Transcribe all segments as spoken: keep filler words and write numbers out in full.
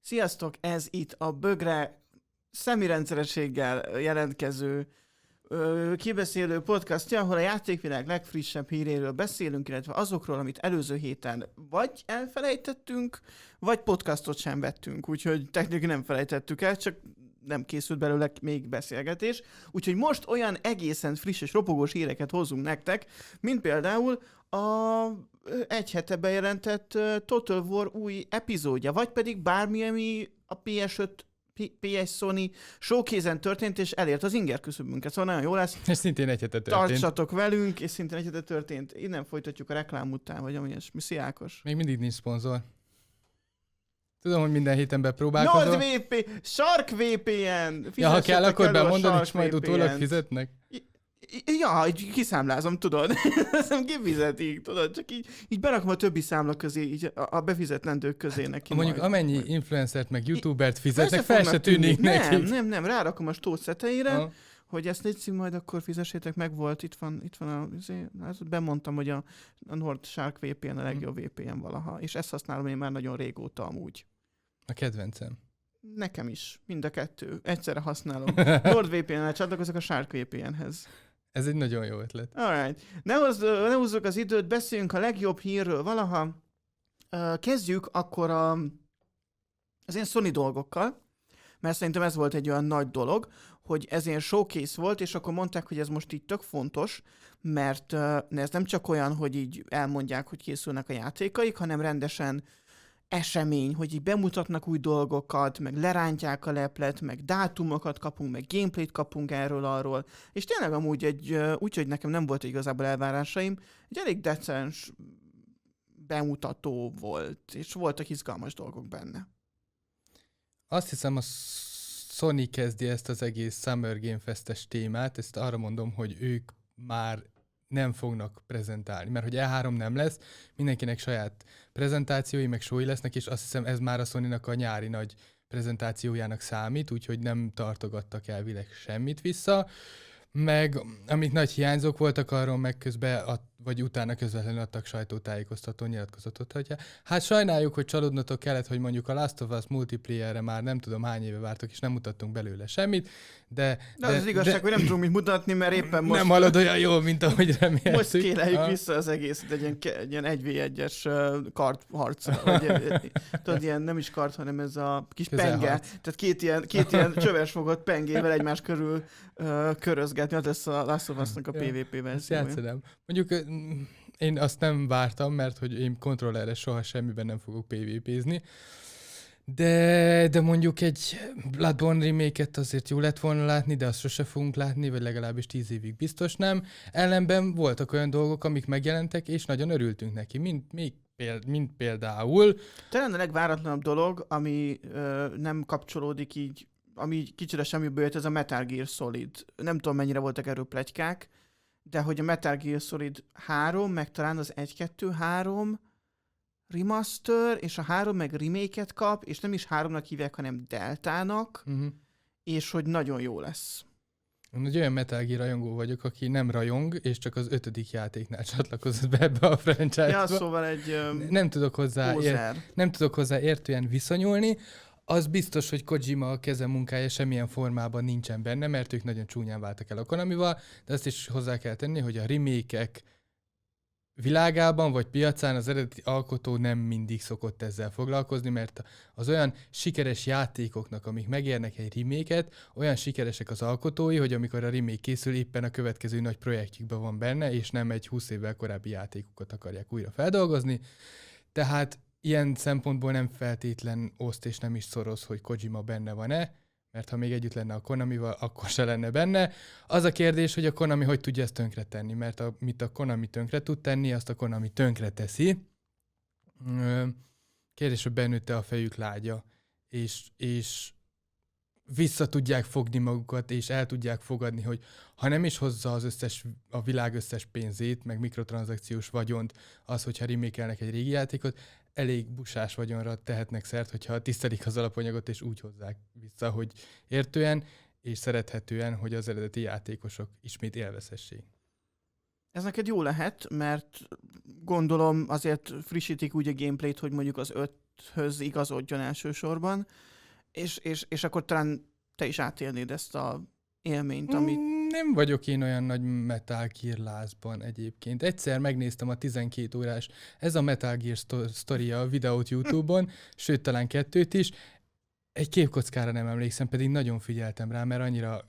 Sziasztok, ez itt a bögre szemirendszerességgel jelentkező ö, kibeszélő podcastja, ahol a játékvilág legfrissebb híréről beszélünk, illetve azokról, amit előző héten vagy elfelejtettünk, vagy podcastot sem vettünk, úgyhogy technikai nem felejtettük el, csak nem készült belőle még beszélgetés. Úgyhogy most olyan egészen friss és ropogós híreket hozunk nektek, mint például a egy hete bejelentett Total War új epizódja, vagy pedig bármi, ami a pé es öt, pé es Sony showcase-en történt, és elért az inger küszöbünket, szóval nagyon jó lesz. És szintén egy hete történt. Tartsatok velünk, és szintén egy hete történt. Innen folytatjuk a reklám után, vagy amilyen. Mi Ákos? Még mindig nincs szponzor. Tudom, hogy minden héten bepróbálkozol. NordVP, Shark vé pé en! Ja, ha kell, akkor bemondod, és majd utólag fizetnek. Ja, így kiszámlázom, tudod. Ezt kifizetik, tudod. Csak így, így berakom a többi számla közé, így a befizetlendők közé neki. Mondjuk majd. Amennyi influencert meg youtubert fizetnek, fel se tűnik neki. Nem, nem, nem, rárakom a stót szeteire, ha. hogy ezt légy szín, majd akkor fizessétek, meg volt, itt van, itt van a, azért, bemondtam, hogy a, a Nord Shark vé pé en a legjobb vé pé en valaha, és ezt használom én már nagyon régóta amúgy. A kedvencem. Nekem is, mind a kettő. Egyszerre használom. NordVPN-nel csatlakozok a Shark vé pé enhez. Ez egy nagyon jó ötlet. Alright. Ne, hozz, ne húzzuk az időt, beszéljünk a legjobb hírről valaha. Kezdjük akkor a, az ilyen Sony dolgokkal, mert szerintem ez volt egy olyan nagy dolog, hogy ez ilyen showcase volt, és akkor mondták, hogy ez most így tök fontos, mert ez nem csak olyan, hogy így elmondják, hogy készülnek a játékaik, hanem rendesen esemény, hogy így bemutatnak új dolgokat, meg lerántják a leplet, meg dátumokat kapunk, meg gameplayt kapunk erről-arról, és tényleg amúgy egy, úgyhogy nekem nem volt igazából elvárásaim, egy elég decens bemutató volt, és voltak izgalmas dolgok benne. Azt hiszem, a Sony kezdi ezt az egész Summer Game Fest-es témát, ezt arra mondom, hogy ők már nem fognak prezentálni, mert hogy E három nem lesz, mindenkinek saját prezentációi, meg showi lesznek, és azt hiszem ez már a Sony-nak a nyári nagy prezentációjának számít, úgyhogy nem tartogattak elvileg semmit vissza, meg amik nagy hiányzók voltak, arról meg közben, ad, vagy utána közvetlenül adtak sajtótájékoztató nyilatkozatot, hogy hát sajnáljuk, hogy csalódnotok kellett, hogy mondjuk a Last of Us multiplayerre már nem tudom hány éve vártok, és nem mutattunk belőle semmit, de... De, de az igazság, de, hogy nem tudunk mit mutatni, mert éppen most... Nem halad olyan jól, mint ahogy reméltük. Most kéleljük vissza az egészet egy ilyen, egy ilyen egy vé egyes kardharcra, vagy tudod, ilyen nem is kard, hanem ez a kis penge, tehát két ilyen, két ilyen csöves fogott pengével egymás körül uh, körözgetni, az lesz a Last of Us-nak a pé vé pé verziója. Játszadám. Mondjuk én azt nem vártam, mert hogy én kontrollerre soha semmiben nem fogok pé vé pézni, de, de mondjuk egy Bloodborne remake-et azért jó lett volna látni, de azt sose fogunk látni, vagy legalábbis tíz évig biztos nem. Ellenben voltak olyan dolgok, amik megjelentek, és nagyon örültünk neki, mint, még péld, mint például... Talán a legváratlanabb dolog, ami ö, nem kapcsolódik így, ami kicsire semmiből jött, ez a Metal Gear Solid. Nem tudom, mennyire voltak erről pletykák, de hogy a Metal Gear Solid három, meg talán az egy kettő három remaster, és a három meg remake-et kap, és nem is háromnak hívják, hanem Deltának, uh-huh. és hogy nagyon jó lesz. Én egy olyan Metal Gear rajongó vagyok, aki nem rajong, és csak az ötödik játéknál csatlakozott be ebbe a franchise-ba. Ja, szóval egy um, nem tudok hozzá ér, nem tudok hozzá értően viszonyulni. Az biztos, hogy Kojima keze munkája semmilyen formában nincsen benne, mert ők nagyon csúnyán váltak el a Konamival, de azt is hozzá kell tenni, hogy a remake-ek világában vagy piacán az eredeti alkotó nem mindig szokott ezzel foglalkozni, mert az olyan sikeres játékoknak, amik megérnek egy remake-et, olyan sikeresek az alkotói, hogy amikor a remake készül, éppen a következő nagy projektjükben van benne, és nem egy húsz évvel korábbi játékokat akarják újra feldolgozni. Tehát ilyen szempontból nem feltétlen oszt és nem is szoros, hogy Kojima benne van-e, mert ha még együtt lenne a Konamival, akkor se lenne benne. Az a kérdés, hogy a Konami hogy tudja ezt tönkretenni, mert a, mit a Konami tönkre tud tenni, azt a Konami tönkre teszi. Kérdés, hogy benőtte a fejük lágya, és, és vissza tudják fogni magukat, és el tudják fogadni, hogy ha nem is hozza az összes, a világ összes pénzét, meg mikrotranszakciós vagyont, az, hogyha remake-elnek egy régi játékot, elég busás vagyonra tehetnek szert, hogyha tisztelik az alapanyagot, és úgy hozzák vissza, hogy értően és szerethetően, hogy az eredeti játékosok ismét élvezhessék. Ez neked jó lehet, mert gondolom azért frissítik úgy a gameplayt, hogy mondjuk az öt földhöz igazodjon elsősorban, és, és, és akkor talán te is átélnéd ezt a élményt, amit... Nem vagyok én olyan nagy Metal Gear lázban egyébként. Egyszer megnéztem a tizenkét órás, ez a Metal Gear sztoria a videót YouTube-on, sőt talán kettőt is. Egy képkockára nem emlékszem, pedig nagyon figyeltem rá, mert annyira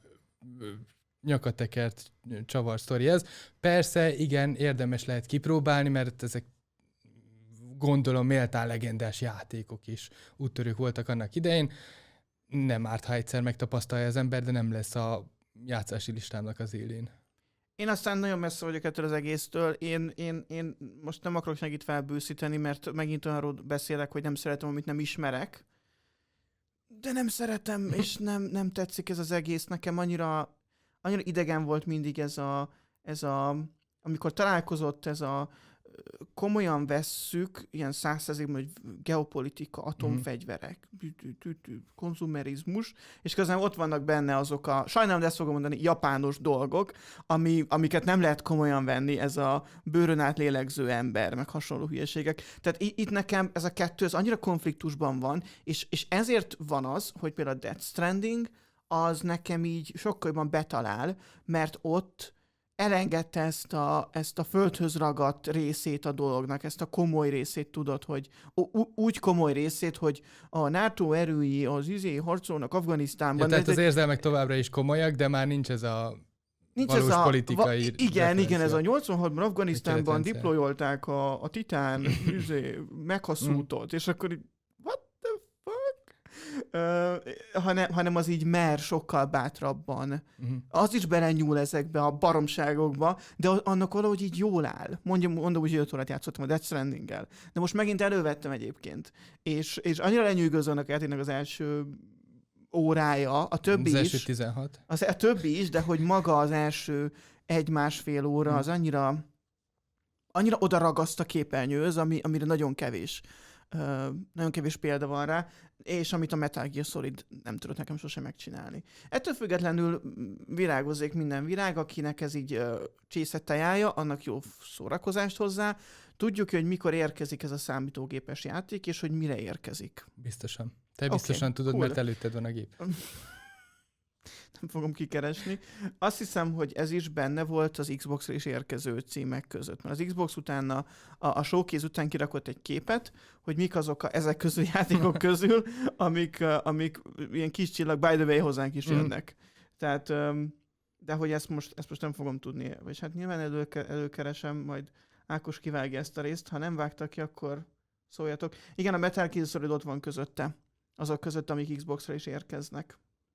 nyakatekert csavar sztori ez. Persze, igen, érdemes lehet kipróbálni, mert ezek gondolom méltán legendás játékok is úttörők voltak annak idején. Nem árt, ha egyszer megtapasztalja az ember, de nem lesz a játszási listámnak az élén. Én aztán nagyon messze vagyok ettől az egésztől. Én, én, én most nem akarok megint felbőszíteni, mert megint olyanról beszélek, hogy nem szeretem, amit nem ismerek. De nem szeretem, és nem, nem tetszik ez az egész. Nekem annyira, annyira idegen volt mindig ez a, ez a, amikor találkozott ez a komolyan vesszük, ilyen százszerzékben, hogy geopolitika, atomfegyverek, konzumerizmus, és közben ott vannak benne azok a, sajnálom, de ezt fogom mondani, japános dolgok, ami, amiket nem lehet komolyan venni, ez a bőrön át lélegző ember, meg hasonló hülyeségek. Tehát itt nekem ez a kettő, ez annyira konfliktusban van, és, és ezért van az, hogy például a Death Stranding, az nekem így sokkal jobban betalál, mert ott elengedte ezt a, ezt a földhöz ragadt részét a dolognak, ezt a komoly részét, tudod, hogy ú- úgy komoly részét, hogy a NATO erői az izé harcolnak Afganisztánban. Ja, tehát az érzelmek továbbra is komolyak, de már nincs ez a nincs valós ez a, politikai... Va, igen, igen, ez a nyolcvanhatban Afganisztánban deployolták a, a Titán izé, meghaszútot, mm. és akkor így, what the fuck? Uh, hanem, hanem az így mer sokkal bátrabban. Uh-huh. Az is belenyúl ezekbe a baromságokba, de annak valahogy így jól áll. Mondjam, mondom, hogy öt órát játszottam a Death Stranding-gel. De most megint elővettem egyébként. És, és annyira lenyűgöző annak játéknak az első órája, a többi az is. első tizenhat. Az, a többi is, de hogy maga az első egy-másfél óra, az annyira annyira odaragaszt a képernyőhöz, ami, amire nagyon kevés. Uh, nagyon kevés példa van rá, és amit a Metal Gear Solid nem tudott nekem sosem megcsinálni. Ettől függetlenül virágozzék minden virág, akinek ez így uh, csészett tejája, annak jó szórakozást hozzá. Tudjuk, hogy mikor érkezik ez a számítógépes játék, és hogy mire érkezik. Biztosan. Te biztosan okay, tudod, cool. Mert előtted van a gép. Nem fogom kikeresni. Azt hiszem, hogy ez is benne volt az Xbox-ra is érkező címek között. Mert az Xbox utána, a, a showcase után kirakott egy képet, hogy mik azok a, ezek közül játékok közül, amik, amik ilyen kis csillag, by the way, hozzánk is jönnek. Mm. Tehát, de hogy ezt most, ezt most nem fogom tudni. Vagy hát nyilván elő, előkeresem, majd Ákos kivágja ezt a részt. Ha nem vágta ki, akkor szóljatok. Igen, a Metal Gear Solid ott van közötte. Azok között, amik Xbox-ra is érkeznek.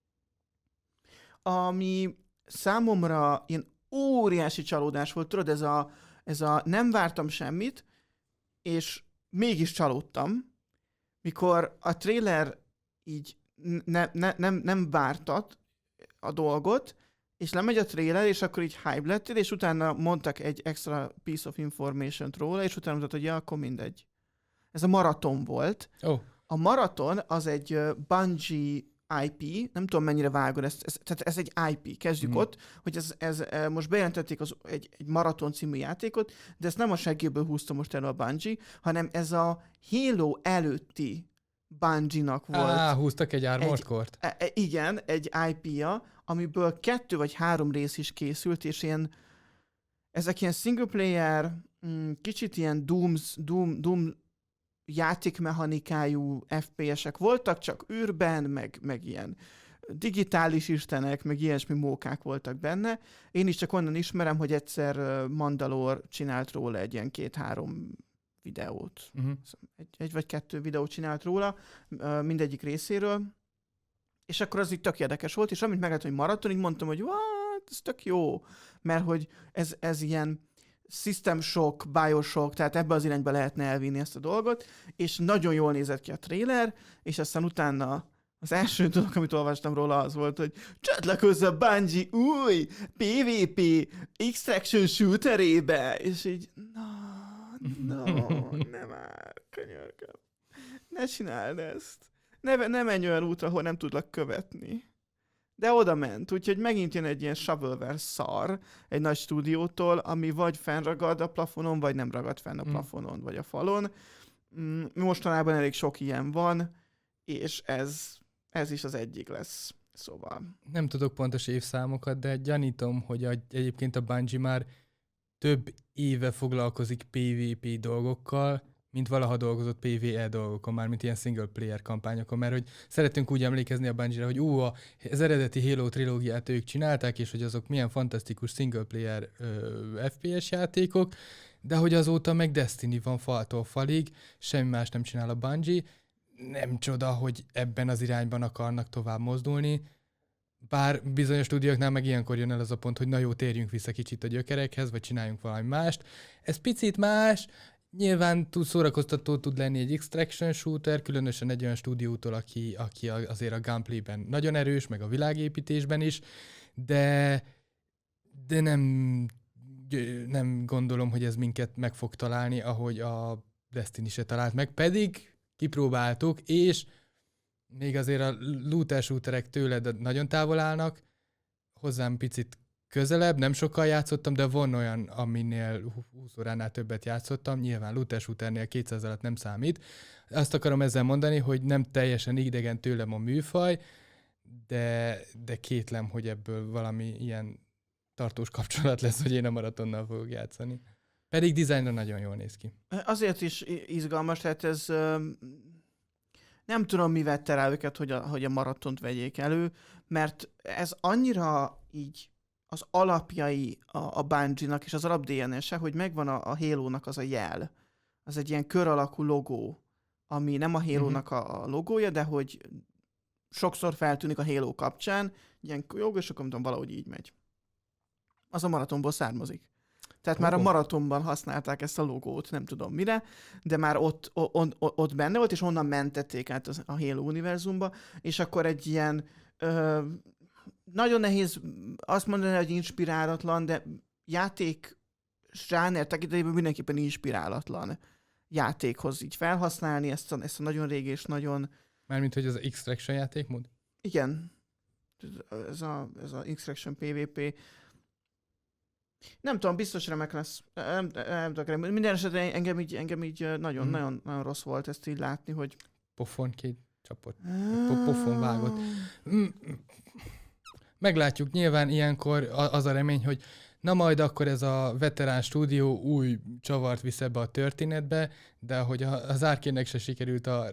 Ami számomra ilyen óriási csalódás volt, tudod, ez a, ez a nem vártam semmit, és mégis csalódtam, mikor a trailer így ne, ne, nem, nem vártat a dolgot, és lemegy a trailer, és akkor így hype lettél, és utána mondtak egy extra piece of information-t róla, és utána mondtad, hogy ja, akkor mindegy. Ez a maraton volt. Oh. A maraton az egy uh, Bungie i pé, nem tudom mennyire vágod, ez, ez, tehát ez egy i pé, kezdjük mm. ott, hogy ez, ez, most bejelentették az, egy, egy Maraton című játékot, de ezt nem a seggéből húzta most elő a Bungie, hanem ez a Halo előtti Bungie-nak volt. Á, húztak egy Armored Core-t. E, e, igen, egy i pé-ja, amiből kettő vagy három rész is készült, és ilyen, ezek ilyen single player, kicsit ilyen Dooms, Doom, Doom játékmechanikájú ef pé es-ek voltak, csak űrben, meg, meg ilyen digitális istenek, meg ilyesmi mókák voltak benne. Én is csak onnan ismerem, hogy egyszer Mandalore csinált róla egy ilyen két-három videót. Uh-huh. Egy, egy vagy kettő videót csinált róla, mindegyik részéről. És akkor az így tök érdekes volt, és amint meglett, hogy maraton, így mondtam, hogy what, ez tök jó. Mert hogy ez, ez ilyen System Shock, Bioshock, tehát ebbe az irányba lehetne elvinni ezt a dolgot, és nagyon jól nézett ki a trailer, és aztán utána az első dolog, amit olvastam róla, az volt, hogy csatlakozz a Bungie új pé vé pé Extraction shooterébe, és így, no, no, nem áll, könyörgöm. Ne csináld ezt. Ne, ne menj olyan útra, ahol nem tudlak követni. De oda ment, úgyhogy megint jön egy ilyen shovelware szar egy nagy stúdiótól, ami vagy fennragad a plafonon, vagy nem ragad fenn a plafonon, vagy a falon. mostanában elég sok ilyen van, és ez, ez is az egyik lesz. Szóval. Nem tudok pontos évszámokat, de gyanítom, hogy a, egyébként a Bungie már több éve foglalkozik pé vé pé dolgokkal, mint valaha dolgozott pé vé e dolgokon, már mint ilyen single player kampányokon, mert hogy szeretünk úgy emlékezni a Bungie-ra, hogy ú, az eredeti Halo trilógiát ők csinálták, és hogy azok milyen fantasztikus single player ö, ef pé es játékok, de hogy azóta meg Destiny van faltól falig, semmi más nem csinál a Bungie, nem csoda, hogy ebben az irányban akarnak tovább mozdulni, bár bizonyos stúdióknál meg ilyenkor jön el az a pont, hogy na jó, térjünk vissza kicsit a gyökerekhez, vagy csináljunk valami mást. Ez picit más, nyilván tud szórakoztató tud lenni egy extraction shooter, különösen egy olyan stúdiótól, aki, aki azért a gunplayben nagyon erős, meg a világépítésben is, de, de nem, nem gondolom, hogy ez minket meg fog találni, ahogy a Destiny se talált meg, pedig kipróbáltuk, és még azért a looter shooterek tőled nagyon távol állnak, hozzám picit közelebb, nem sokkal játszottam, de van olyan, aminél húsz óránál többet játszottam, nyilván looter shooternél kétszáz alatt nem számít. Azt akarom ezzel mondani, hogy nem teljesen idegen tőlem a műfaj, de, de kétlem, hogy ebből valami ilyen tartós kapcsolat lesz, hogy én a maratonnal fogok játszani. Pedig dizájnra nagyon jól néz ki. Azért is izgalmas, tehát ez... Nem tudom, mi vette rá őket, hogy a, hogy a maratont vegyék elő, mert ez annyira így az alapjai a, a Bungie-nak és az alap dé en es-e, hogy megvan a, a Halo-nak az a jel. Az egy ilyen kör alakú logó, ami nem a Halo-nak a, a logója, de hogy sokszor feltűnik a Halo kapcsán, ilyen jog, és akkor tudom, valahogy így megy. Az a maratonból származik. Tehát már a maratonban használták ezt a logót, nem tudom mire, de már ott, ott, ott benne volt, és onnan mentették át a Halo univerzumba, és akkor egy ilyen ö, nagyon nehéz azt mondani, hogy inspirálatlan, de játék zsáner tekintetében mindenképpen inspirálatlan játékhoz így felhasználni ezt a, ezt a nagyon régi és nagyon... Mármint, hogy az Extraction játékmód? Igen. Ez a, ez a Extraction pé vé pé. Nem tudom, biztos remek lesz. Nem, nem tudom, minden esetre engem így, engem így nagyon, hmm. nagyon, nagyon rossz volt ezt így látni, hogy... Pofon két csapott. Pofon vágott. Meglátjuk, nyilván ilyenkor az a remény, hogy na majd akkor ez a veterán stúdió új csavart visz ebbe a történetbe, de hogy az Arkane-nek se sikerült a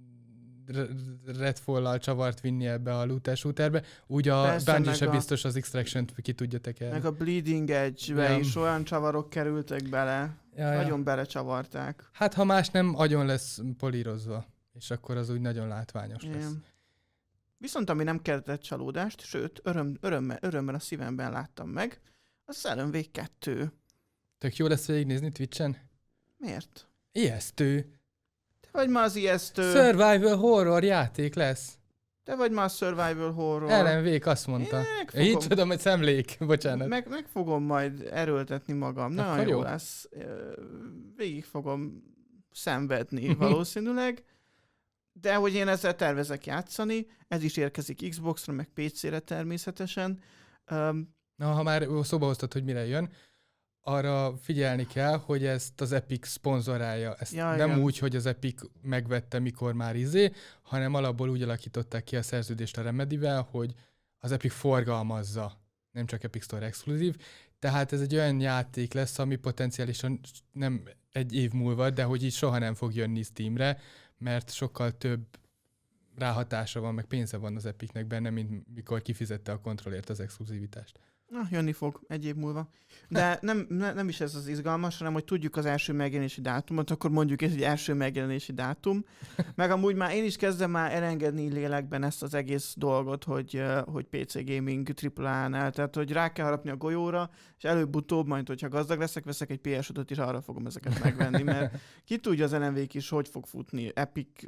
Redfall-lal csavart vinni ebbe a looter shooterbe, úgy a Bungie se biztos az Extraction-t ki tudja tekerni. Meg a Bleeding Edge-be ja. is olyan csavarok kerültek bele. Ja, nagyon ja. belecsavarták. Hát ha más nem, agyon lesz polírozva, és akkor az úgy nagyon látványos ja. lesz. Viszont ami nem keltett csalódást, sőt, öröm, örömmel, örömmel a szívemben láttam meg, az Alan Wake kettő. Tök jó lesz végignézni Twitchen? Miért? Ijesztő. Te vagy ma az ijesztő. Survival horror játék lesz. Te vagy ma a survival horror. Alan Wake azt mondta. Így tudom, hogy szemlék. Bocsánat. Meg, meg fogom majd erőltetni magam. Nagyon jó, jó lesz. Végig fogom szenvedni valószínűleg. De hogy én ezzel tervezek játszani, ez is érkezik Xboxra, meg pé cére természetesen. Um, Na, ha már szóba hoztad, hogy mire jön, arra figyelni kell, hogy ezt az Epic szponzorálja. Ezt ja, nem igen. úgy, hogy az Epic megvette, mikor már izé, hanem alapból úgy alakították ki a szerződést a Remedivel, hogy az Epic forgalmazza, nem csak Epic Store exkluzív. Tehát ez egy olyan játék lesz, ami potenciálisan nem egy év múlva, de hogy így soha nem fog jönni Steamre, mert sokkal több ráhatása van, meg pénze van az Epicnek benne, mint mikor kifizette a Controlért az exkluzivitást. Na, jönni fog egy év múlva. De nem, ne, nem is ez az izgalmas, hanem hogy tudjuk az első megjelenési dátumot, akkor mondjuk ez egy első megjelenési dátum. Meg amúgy már én is kezdem már elengedni lélekben ezt az egész dolgot, hogy, hogy pé cé Gaming á á-nál, tehát hogy rá kell harapni a golyóra, és előbb-utóbb majd, hogyha gazdag leszek, veszek egy pé es ötöt, és arra fogom ezeket megvenni, mert ki tudja az Alan Wake is, hogy fog futni Epic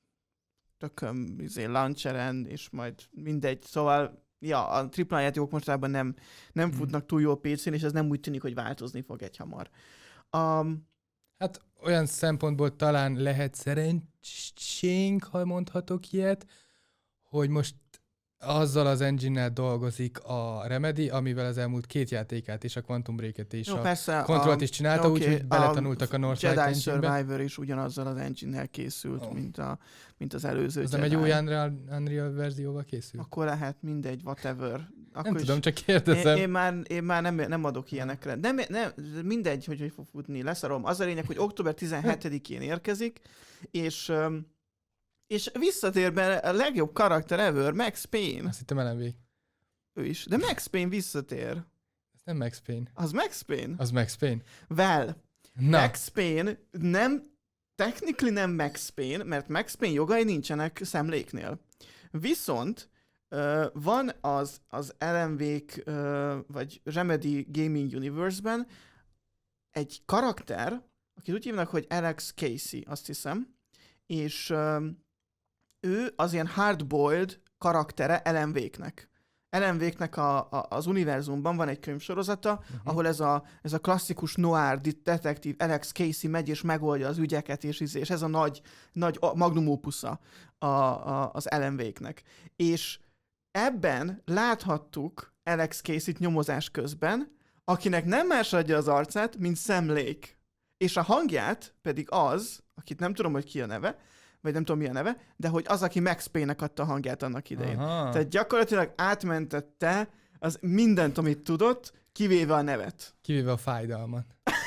tököm, izé, launcheren, és majd mindegy, szóval ja, a á á játékok mostában nem, nem hmm. futnak túl jól pé cén, és ez nem úgy tűnik, hogy változni fog egyhamar. Um, hát olyan szempontból talán lehet szerencsénk, ha mondhatok ilyet, hogy most Azzal az engine-nel dolgozik a Remedy, amivel az elmúlt két játékát és a Quantum Break-et és Jó, a persze, Control-t a, is csinálta, okay, úgyhogy beletanultak a, a Northlight Jedi engine-be. Survivor is ugyanazzal az engine-nel készült, oh. mint, a, mint az előző az Jedi. Az nem egy új Unreal, Unreal verzióval készült? Akkor lehet, mindegy, whatever. Akkor nem is, tudom, csak kérdezem. Én, én már, én már nem, nem adok ilyenekre. Nem, nem, mindegy, hogy hogy fog futni, leszarom. Az a lényeg, hogy október tizenhetedikén érkezik, és... És visszatér be a legjobb karakter ever, Max Payne. Azt hittem Alan Wake. Ő is. De Max Payne visszatér. Ez nem Max Payne. Az Max Payne? Az Max Payne. Well, Na. Max Payne nem, technically nem Max Payne, mert Max Payne jogai nincsenek Sam Lake-nél. Viszont uh, van az, az Alan Wake, uh, vagy Remedy Gaming Universe-ben egy karakter, akit úgy hívnak, hogy Alex Casey, azt hiszem, és... Uh, ő az ilyen hardboiled karaktere Alan Wake-nek. Alan Wake-nek a, a, az univerzumban van egy könyvsorozata, uh-huh. ahol ez a, ez a klasszikus noir detektív Alex Casey megy és megoldja az ügyeket, és, és ez a nagy, nagy magnum opusza a, a, az Alan Wake-nek. És ebben láthattuk Alex Casey-t nyomozás közben, akinek nem más adja az arcát, mint Sam Lake. És a hangját pedig az, akit nem tudom, hogy ki a neve, vagy nem tudom mi a neve, de hogy az, aki Max Payne-nek adta a hangját annak idején. Aha. Tehát gyakorlatilag átmentette az mindent, amit tudott, kivéve a nevet. Kivéve a fájdalmat.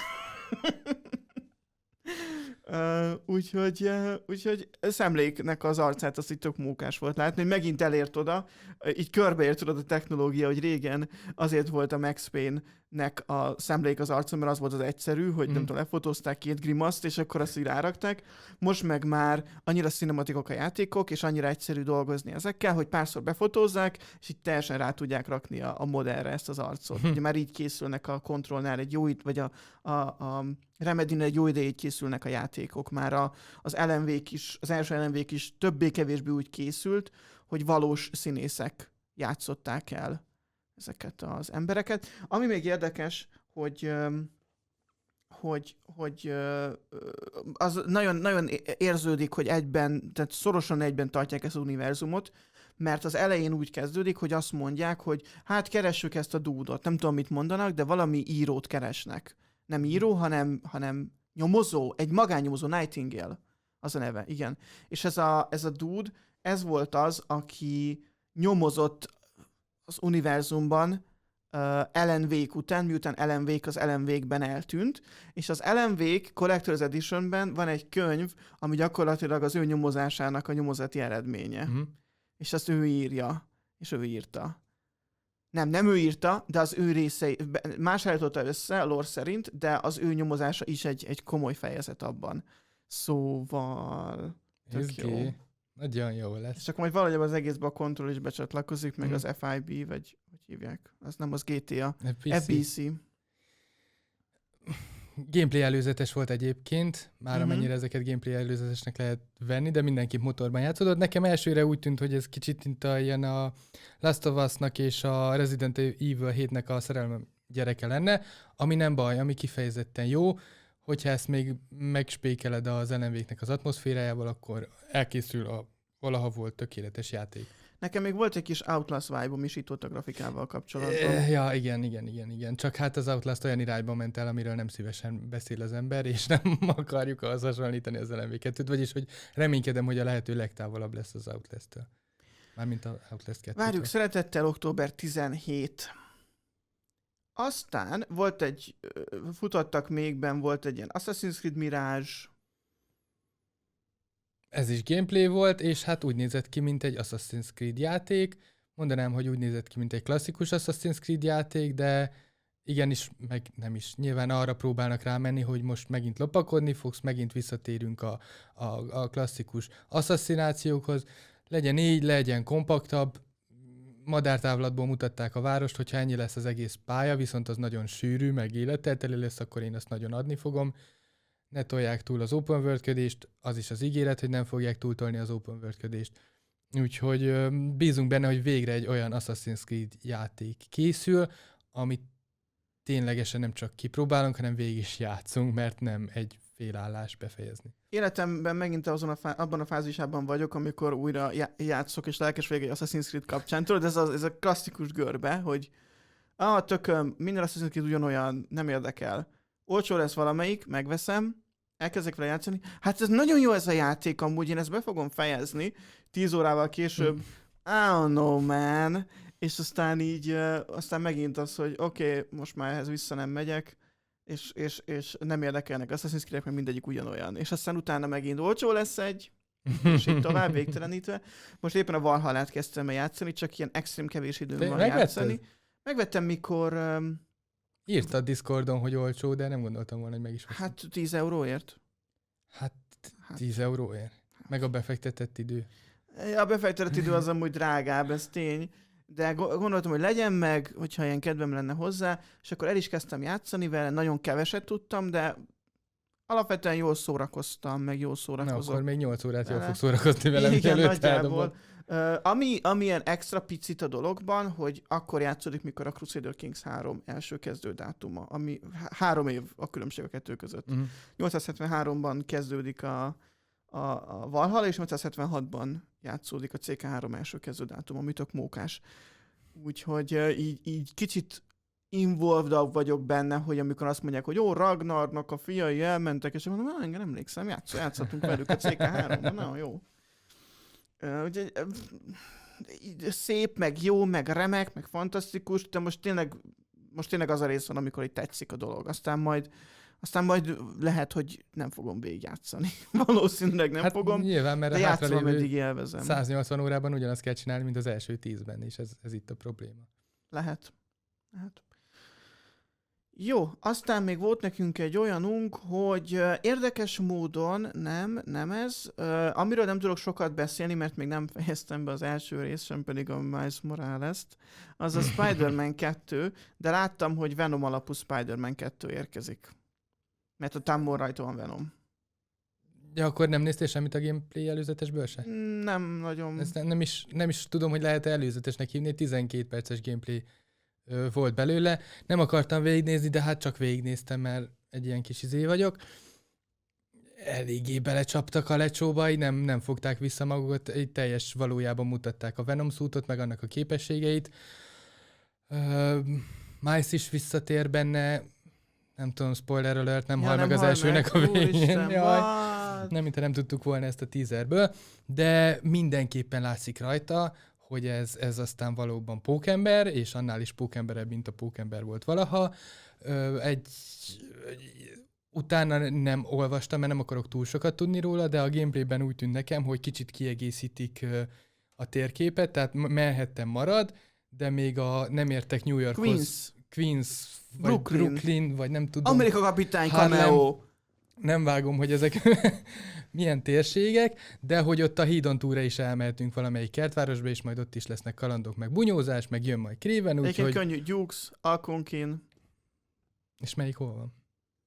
uh, úgyhogy, uh, úgyhogy Sam Lake-nek az arcát az így tök mókás volt látni, hogy megint elért oda, így körbeért oda a technológia, hogy régen azért volt a Max Payne-nek a Sam Lake az arca, mert az volt az egyszerű, hogy mm. nem tudom, lefotózták két grimaszt, és akkor azt így rárakták. Most meg már annyira cinematikok a játékok, és annyira egyszerű dolgozni ezekkel, hogy párszor befotózzák, és így teljesen rá tudják rakni a, a modellre ezt az arcot. Hm. Ugye már így készülnek a Controlnál egy jó, vagy a, a, a Remedy-nél egy jó idejét készülnek a játékok. Már a, az Alan Wake is, az első Alan Wake is többé-kevésbé úgy készült, hogy valós színészek játszották el ezeket az embereket. Ami még érdekes, hogy hogy, hogy az nagyon, nagyon érződik, hogy egyben, tehát szorosan egyben tartják ezt az univerzumot, mert az elején úgy kezdődik, hogy azt mondják, hogy hát keressük ezt a dúdot. Nem tudom, mit mondanak, de valami írót keresnek. Nem író, hanem, hanem nyomozó, egy magánnyomozó, Nightingale az a neve, igen. És ez a, ez a dude, ez volt az, aki nyomozott az univerzumban uh, Alan Wake után, miután Alan Wake az Alan Wake-ben eltűnt, és az Alan Wake Collector's Editionben van egy könyv, ami gyakorlatilag az ő nyomozásának a nyomozati eredménye. Uh-huh. És azt ő írja, és ő írta. Nem, nem ő írta, de az ő részei, más állította össze, a lore szerint, de az ő nyomozása is egy, egy komoly fejezet abban. Szóval... Tök jó. Nagyon jó lesz. És akkor majd valahogy az egészben a Control is becsatlakozik, meg mm. az ef i bé, vagy hogy hívják? Az nem az gé té á. ef bé cé. Gameplay előzetes volt egyébként, már mm-hmm. amennyire ezeket gameplay előzetesnek lehet venni, de mindenképp motorban játszódott. Nekem elsőre úgy tűnt, hogy ez kicsit mint a, ilyen a Last of Us-nak és a Resident Evil hétnek a szerelmem gyereke lenne, ami nem baj, ami kifejezetten jó. Hogyha ezt még megspékeled az Alan Wake-nek az atmoszférájával, akkor elkészül a valaha volt tökéletes játék. Nekem még volt egy kis Outlast vibe-om is itt ott a grafikával kapcsolatban. Ja, igen, igen, igen, igen. Csak hát az Outlast olyan irányba ment el, amiről nem szívesen beszél az ember, és nem akarjuk ahhoz hasonlítani az Alan Wake kettőt, vagyis hogy reménykedem, hogy a lehető legtávolabb lesz az Outlast-től. Mármint az Outlast kettőtől. Várjuk szeretettel október tizenhetedike. Aztán volt egy, futottak mégben, volt egy ilyen Assassin's Creed Mirage. Ez is gameplay volt, és hát úgy nézett ki, mint egy Assassin's Creed játék. Mondanám, hogy úgy nézett ki, mint egy klasszikus Assassin's Creed játék, de igenis, meg nem is. Nyilván arra próbálnak rámenni, hogy most megint lopakodni fogsz, megint visszatérünk a, a, a klasszikus asszasszinációkhoz. Legyen így, legyen kompaktabb. Madártávlatból mutatták a várost, hogyha ennyi lesz az egész pálya, viszont az nagyon sűrű, meg életelteli lesz, akkor én azt nagyon adni fogom. Ne tolják túl az open world-ködést, az is az ígéret, hogy nem fogják túltolni az open world-ködést. Úgyhogy bízunk benne, hogy végre egy olyan Assassin's Creed játék készül, amit ténylegesen nem csak kipróbálunk, hanem végig is játszunk, mert nem egy félállás befejezni. Életemben megint azon a fá- abban a fázisában vagyok, amikor újra já- játszok, és lelkes végig egy Assassin's Creed kapcsán. Tudod, ez a, ez a klasszikus görbe, hogy ah, tököm, minden Assassin's Creed ugyanolyan, nem érdekel. Olcsó lesz valamelyik, megveszem, elkezdek vele játszani. Hát ez nagyon jó ez a játék, amúgy én ezt be fogom fejezni, tíz órával később, I don't know, man. És aztán így, uh, aztán megint az, hogy oké, okay, most már ehhez vissza nem megyek, és, és, és nem érdekelnek Assassin's Creed-ek, mert mindegyik ugyanolyan. És aztán utána megint olcsó lesz egy, és így tovább végtelenítve. Most éppen a Valhallát kezdtem el játszani, csak ilyen extrém kevés időm van megvetted? játszani. Megvettem, mikor... Um, Írta a Discordon, hogy olcsó, de nem gondoltam volna, hogy meg is veszem. hát tíz euróért. Hát tíz euróért? Meg a befektetett idő. A befektetett idő az amúgy drágább, ez tény. De gondoltam, hogy legyen meg, hogyha ilyen kedvem lenne hozzá, és akkor el is kezdtem játszani vele, nagyon keveset tudtam, de alapvetően jól szórakoztam, meg jól szórakozom. Na, akkor még nyolc órát jól fog szórakozni velem, igen, mielőtt nagyjából. Uh, ami, ami ilyen extra picit a dologban, hogy akkor játszódik, mikor a Crusader Kings három első kezdő dátuma, ami há- három év a különbség a kettő között. Uh-huh. nyolcszázhetvenháromban kezdődik a, a, a Valhalla, és nyolcszázhetvenhatban játszódik a cé ká három első kezdő dátum, ami tök mókás. Úgyhogy uh, így, így kicsit involved vagyok benne, hogy amikor azt mondják, hogy ó, Ragnarnak a fiai elmentek, és mondom, hogy engem emlékszem, játsz, játszhatunk velük a cé ká háromban, na jó. Uh, ugye, uh, szép, meg jó, meg remek, meg fantasztikus, de most tényleg, most tényleg az a rész van, amikor így tetszik a dolog. Aztán majd, aztán majd lehet, hogy nem fogom végigjátszani. Valószínűleg nem hát fogom, nyilván, mert de játszom, ameddig élvezem. száznyolcvan órában ugyanazt kell csinálni, mint az első tízben, és ez, ez itt a probléma. Lehet. Lehet. Jó, aztán még volt nekünk egy olyanunk, hogy érdekes módon, nem, nem ez, uh, amiről nem tudok sokat beszélni, mert még nem fejeztem be az első részt, sem pedig a Miles Morales-t, az a Spider-Man kettő, de láttam, hogy Venom alapú Spider-Man kettő érkezik. Mert a Tammo rajta van Venom. Ja, akkor nem néztél semmit a gameplay előzetesből se? Nem nagyon. Ezt nem, nem, is, nem is tudom, hogy lehet előzetesnek hívni, tizenkét perces gameplay ö, volt belőle. Nem akartam végignézni, de hát csak végignéztem, mert egy ilyen kis izé vagyok. Eléggé belecsaptak a lecsóba, így nem, nem fogták vissza magukat, így teljes valójában mutatták a Venom szútot, meg annak a képességeit. Ö, Miles is visszatér benne, nem tudom, spoiler alert, nem ja, hal nem meg az elsőnek meg. A végén. Jaj, nem, mintha nem tudtuk volna ezt a teaserből, de mindenképpen látszik rajta, hogy ez, ez aztán valóban pókember, és annál is pókemberebb, mint a pókember volt valaha. Ö, egy, egy, utána nem olvastam, mert nem akarok túl sokat tudni róla, de a gameplayben úgy tűnt nekem, hogy kicsit kiegészítik ö, a térképet, tehát Manhattan marad, de még a nem értek New Yorkhoz. Queens. Queens, vagy Brooklyn, Brooklyn, vagy nem tudom. Amerika kapitány cameo. Nem vágom, hogy ezek milyen térségek, de hogy ott a hídon túlra is elmehetünk valamelyik kertvárosba, és majd ott is lesznek kalandok, meg bunyózás, meg jön majd Craven, úgyhogy... Egyébként könnyű, Dukes, Alconquin. És melyik hol van?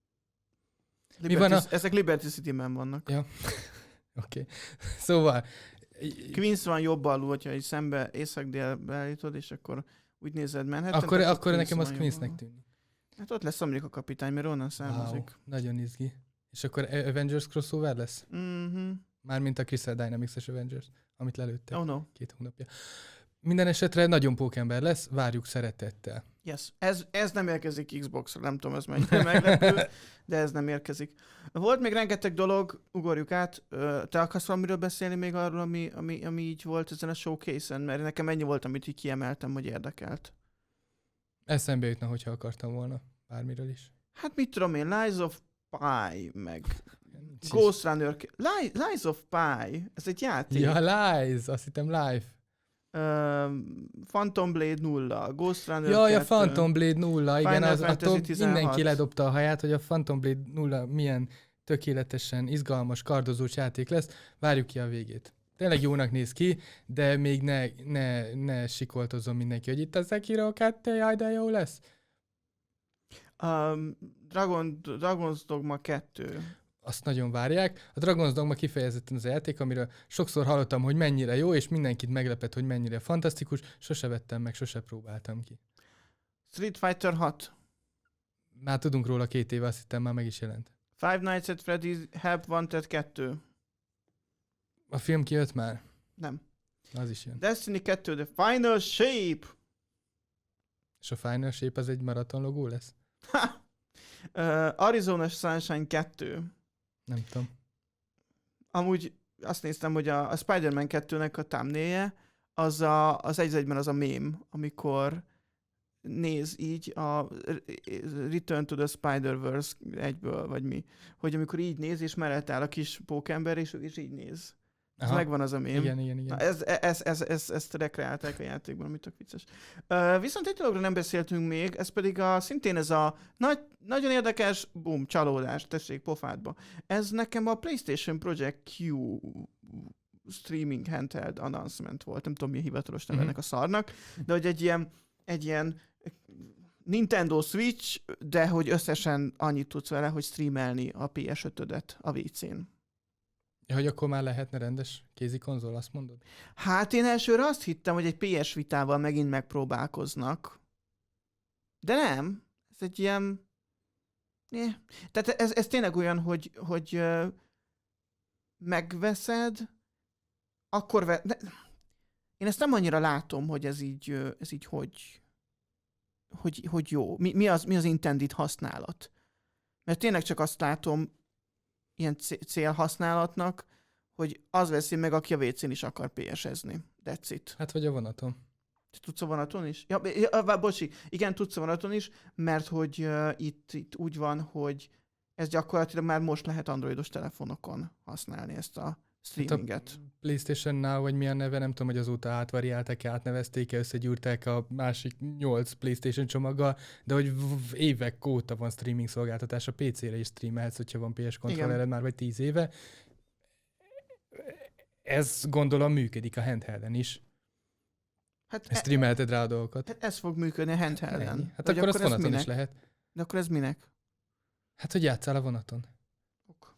Liberty, Mi van a... Ezek Liberty City-ben vannak. Ja, oké. Okay. Szóval... Queens van jobb alul, hogyha így szembe észak-délbe állítod, és akkor úgy nézed Manhattan. Akkor, akkor nekem az Queensnek tűnik. Hát ott lesz Amerika kapitány, mert onnan származik. Wow, nagyon izgi. És akkor Avengers crossover lesz? Mhm. Mármint a Crystal Dynamics-es Avengers, amit lelőttek oh, no. két hónapja. Minden esetre nagyon pókember lesz, várjuk szeretettel. Yes. Ez, ez nem érkezik Xbox-ra, nem tudom, ez mennyire meglepő, de ez nem érkezik. Volt még rengeteg dolog, ugorjuk át. Te akarsz valamiről beszélni még arról, ami, ami, ami így volt ezen a showcase-en? Mert nekem ennyi volt, amit így kiemeltem, hogy érdekelt. Eszembe jutna, hogyha akartam volna bármiről is. Hát mit tudom én, Lies of Pi, meg Ghost Runner... Lies, Lies of Pi, ez egy játék. Ja, Lies, azt hittem live. Uh, Phantom Blade nulla, Ghost Runner Jaj, a Phantom Blade nulla, igen, az, attól tizenhat. Mindenki ledobta a haját, hogy a Phantom Blade nulla milyen tökéletesen izgalmas, kardozós játék lesz. Várjuk ki a végét. Tényleg jónak néz ki, de még ne, ne, ne sikoltozzon mindenki, hogy itt a Sekiro kettő, jaj, de jó lesz. Um, Dragon, Dragon's Dogma kettő. Azt nagyon várják. A Dragon's Dogma kifejezetten az a játék, amiről sokszor hallottam, hogy mennyire jó, és mindenkit meglepett, hogy mennyire fantasztikus. Sose vettem meg, sose próbáltam ki. Street Fighter hat. Már tudunk róla két éve, azt hittem már meg is jelent. Five Nights at Freddy's Help Wanted kettő. A film kijött már? Nem. Az is jön. Destiny kettő, The Final Shape. És a Final Shape az egy maraton logó lesz? Ha! Uh, Arizona Sunshine kettő. Nem tudom. Amúgy azt néztem, hogy a, a Spider-Man kettőnek a thumbnailje, az a, az egy egyben az a mém, amikor néz így a Return to the Spider-Verse egyből, vagy mi. Hogy amikor így néz, és mellett áll a kis pókember, és ő is így néz. Ez megvan az a mém. Igen, igen, igen. Na, ez, ez, ez, ez, ezt rekreálták a játékban, amit tök vicces. Uh, viszont egy dologra nem beszéltünk még, ez pedig a, szintén ez a nagy, nagyon érdekes, bum, csalódás, tessék pofádba. Ez nekem a PlayStation Project Q streaming handheld announcement volt, nem tudom mi a hivatalos neve ennek a szarnak, de hogy egy ilyen, egy ilyen Nintendo Switch, de hogy összesen annyit tudsz vele, hogy streamelni a pé es ötödet a vé cén. Ja, hogy akkor már lehetne rendes kézi konzol, azt mondod? Hát én elsőre azt hittem, hogy egy pé es Vitával megint megpróbálkoznak. De nem. Ez egy ilyen... Eh. Tehát ez, ez tényleg olyan, hogy, hogy uh, megveszed, akkor... Ve... De... Én ezt nem annyira látom, hogy ez így, uh, ez így hogy... Hogy, hogy jó. Mi, mi, az, mi az intended használat? Mert tényleg csak azt látom ilyen célhasználatnak, hogy az veszi meg, aki a vé cén is akar pé es-ezni. That's it. Hát vagy a vonaton. Te tudsz a vonaton is? Ja, ja, bocsi, igen, tudsz a vonaton is, mert hogy uh, itt, itt úgy van, hogy ez gyakorlatilag már most lehet androidos telefonokon használni ezt a streaminget. Hát a PlayStation Now, vagy mi a neve, nem tudom, hogy azóta átvariálták-e, átnevezték-e, összegyúrták a másik nyolc PlayStation csomaggal, de hogy évek óta van streaming szolgáltatás, a pé cére is streamelhetsz, hogyha van pé es kontrollered már vagy tíz éve. Ez gondolom működik a handhelden is. Hát streamelheted rá a dolgokat. Hát ez fog működni a handhelden. Hát akkor, akkor azt vonaton is lehet. De akkor ez minek? Hát, hogy játsszál a vonaton. Ok.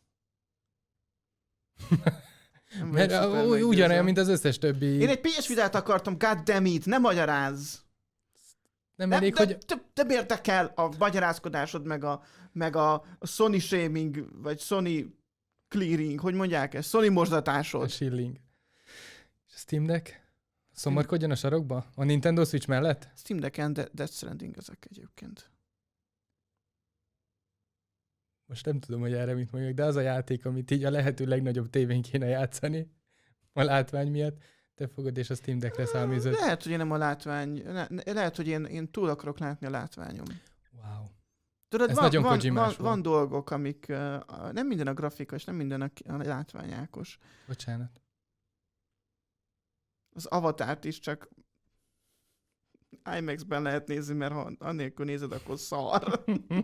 Mert ugyanolyan, mint az összes többi... Én egy pé es Vitát akartam, goddammit, ne magyarázz! Nem, nem elég, de, hogy... Te, te érdekel a magyarázkodásod, meg a, meg a Sony shaming, vagy Sony clearing, hogy mondják ezt? Sony morzdatásod. A shilling. És a Steam Deck? Szomorkodjon a sarokba? A Nintendo Switch mellett? Steam Deck-en de Death Stranding ezek egyébként. Most nem tudom, hogy erre mit mondjak, de az a játék, amit így a lehető legnagyobb tévén kéne játszani a látvány miatt, te fogod és a Steam Deckre számízod. Lehet, hogy én nem a látvány, le, lehet, hogy én, én túl akarok látni a látványom. Wow. Tudod, van, van, van, van dolgok, amik uh, nem minden a grafika, és nem minden a, a látványákos. Bocsánat. Az Avatárt is csak IMAX-ben lehet nézni, mert ha annélkül nézed, akkor szar.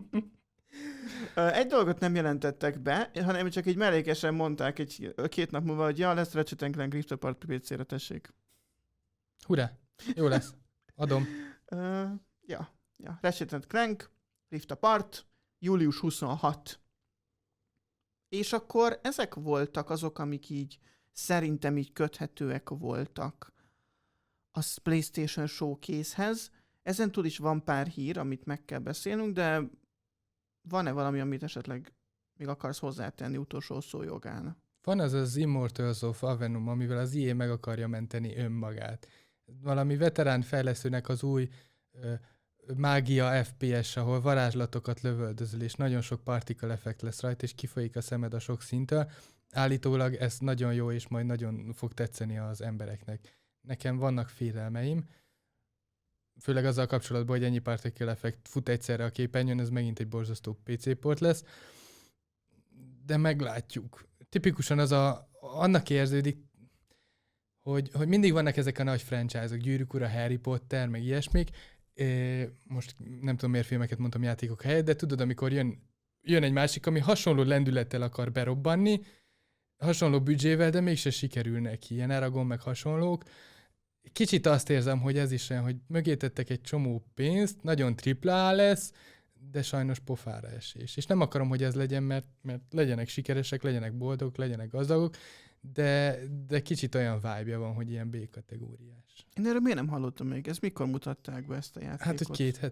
Egy dolgot nem jelentettek be, hanem csak így mellékesen mondták egy két nap múlva, hogy ja, lesz Ratchet and Clank Rift Apart pé cére, tessék. Hurrá! Jó lesz. Adom. uh, ja, ja. Ratchet and Clank Rift Apart, július huszonhatodika. És akkor ezek voltak azok, amik így szerintem így köthetőek voltak a PlayStation Showcase-hez. Ezen túl is van pár hír, amit meg kell beszélnünk, de van-e valami, amit esetleg még akarsz hozzátenni utolsó szó jogán? Van az az Immortals of Aveum, amivel az i á meg akarja menteni önmagát. Valami veterán fejlesztőnek az új ö, mágia ef pé es, ahol varázslatokat lövöldözöl, és nagyon sok particle effekt lesz rajta, és kifolyik a szemed a sok szintől. Állítólag ez nagyon jó, és majd nagyon fog tetszeni az embereknek. Nekem vannak félelmeim, főleg azzal kapcsolatban, hogy ennyi particle effekt fut egyszerre a képernyőn, ez megint egy borzasztó pé cé port lesz. De meglátjuk. Tipikusan az a, annak érződik, hogy, hogy mindig vannak ezek a nagy franchise-ok, Gyűrűk ura, Harry Potter, meg ilyesmik. É, most nem tudom, miért filmeket mondtam játékok helyett, de tudod, amikor jön, jön egy másik, ami hasonló lendülettel akar berobbanni, hasonló büdzsével, de mégse sikerül neki. Ilyen Eragon, meg hasonlók. Kicsit azt érzem, hogy ez is olyan, hogy mögé tettek egy csomó pénzt, nagyon tripla A lesz, de sajnos pofára esés. És nem akarom, hogy ez legyen, mert, mert legyenek sikeresek, legyenek boldogok, legyenek gazdagok, de, de kicsit olyan vibe-ja van, hogy ilyen B-kategóriás. Én erről miért nem hallottam még? Ezt mikor mutatták be ezt a játékot? Hát, hogy két hete.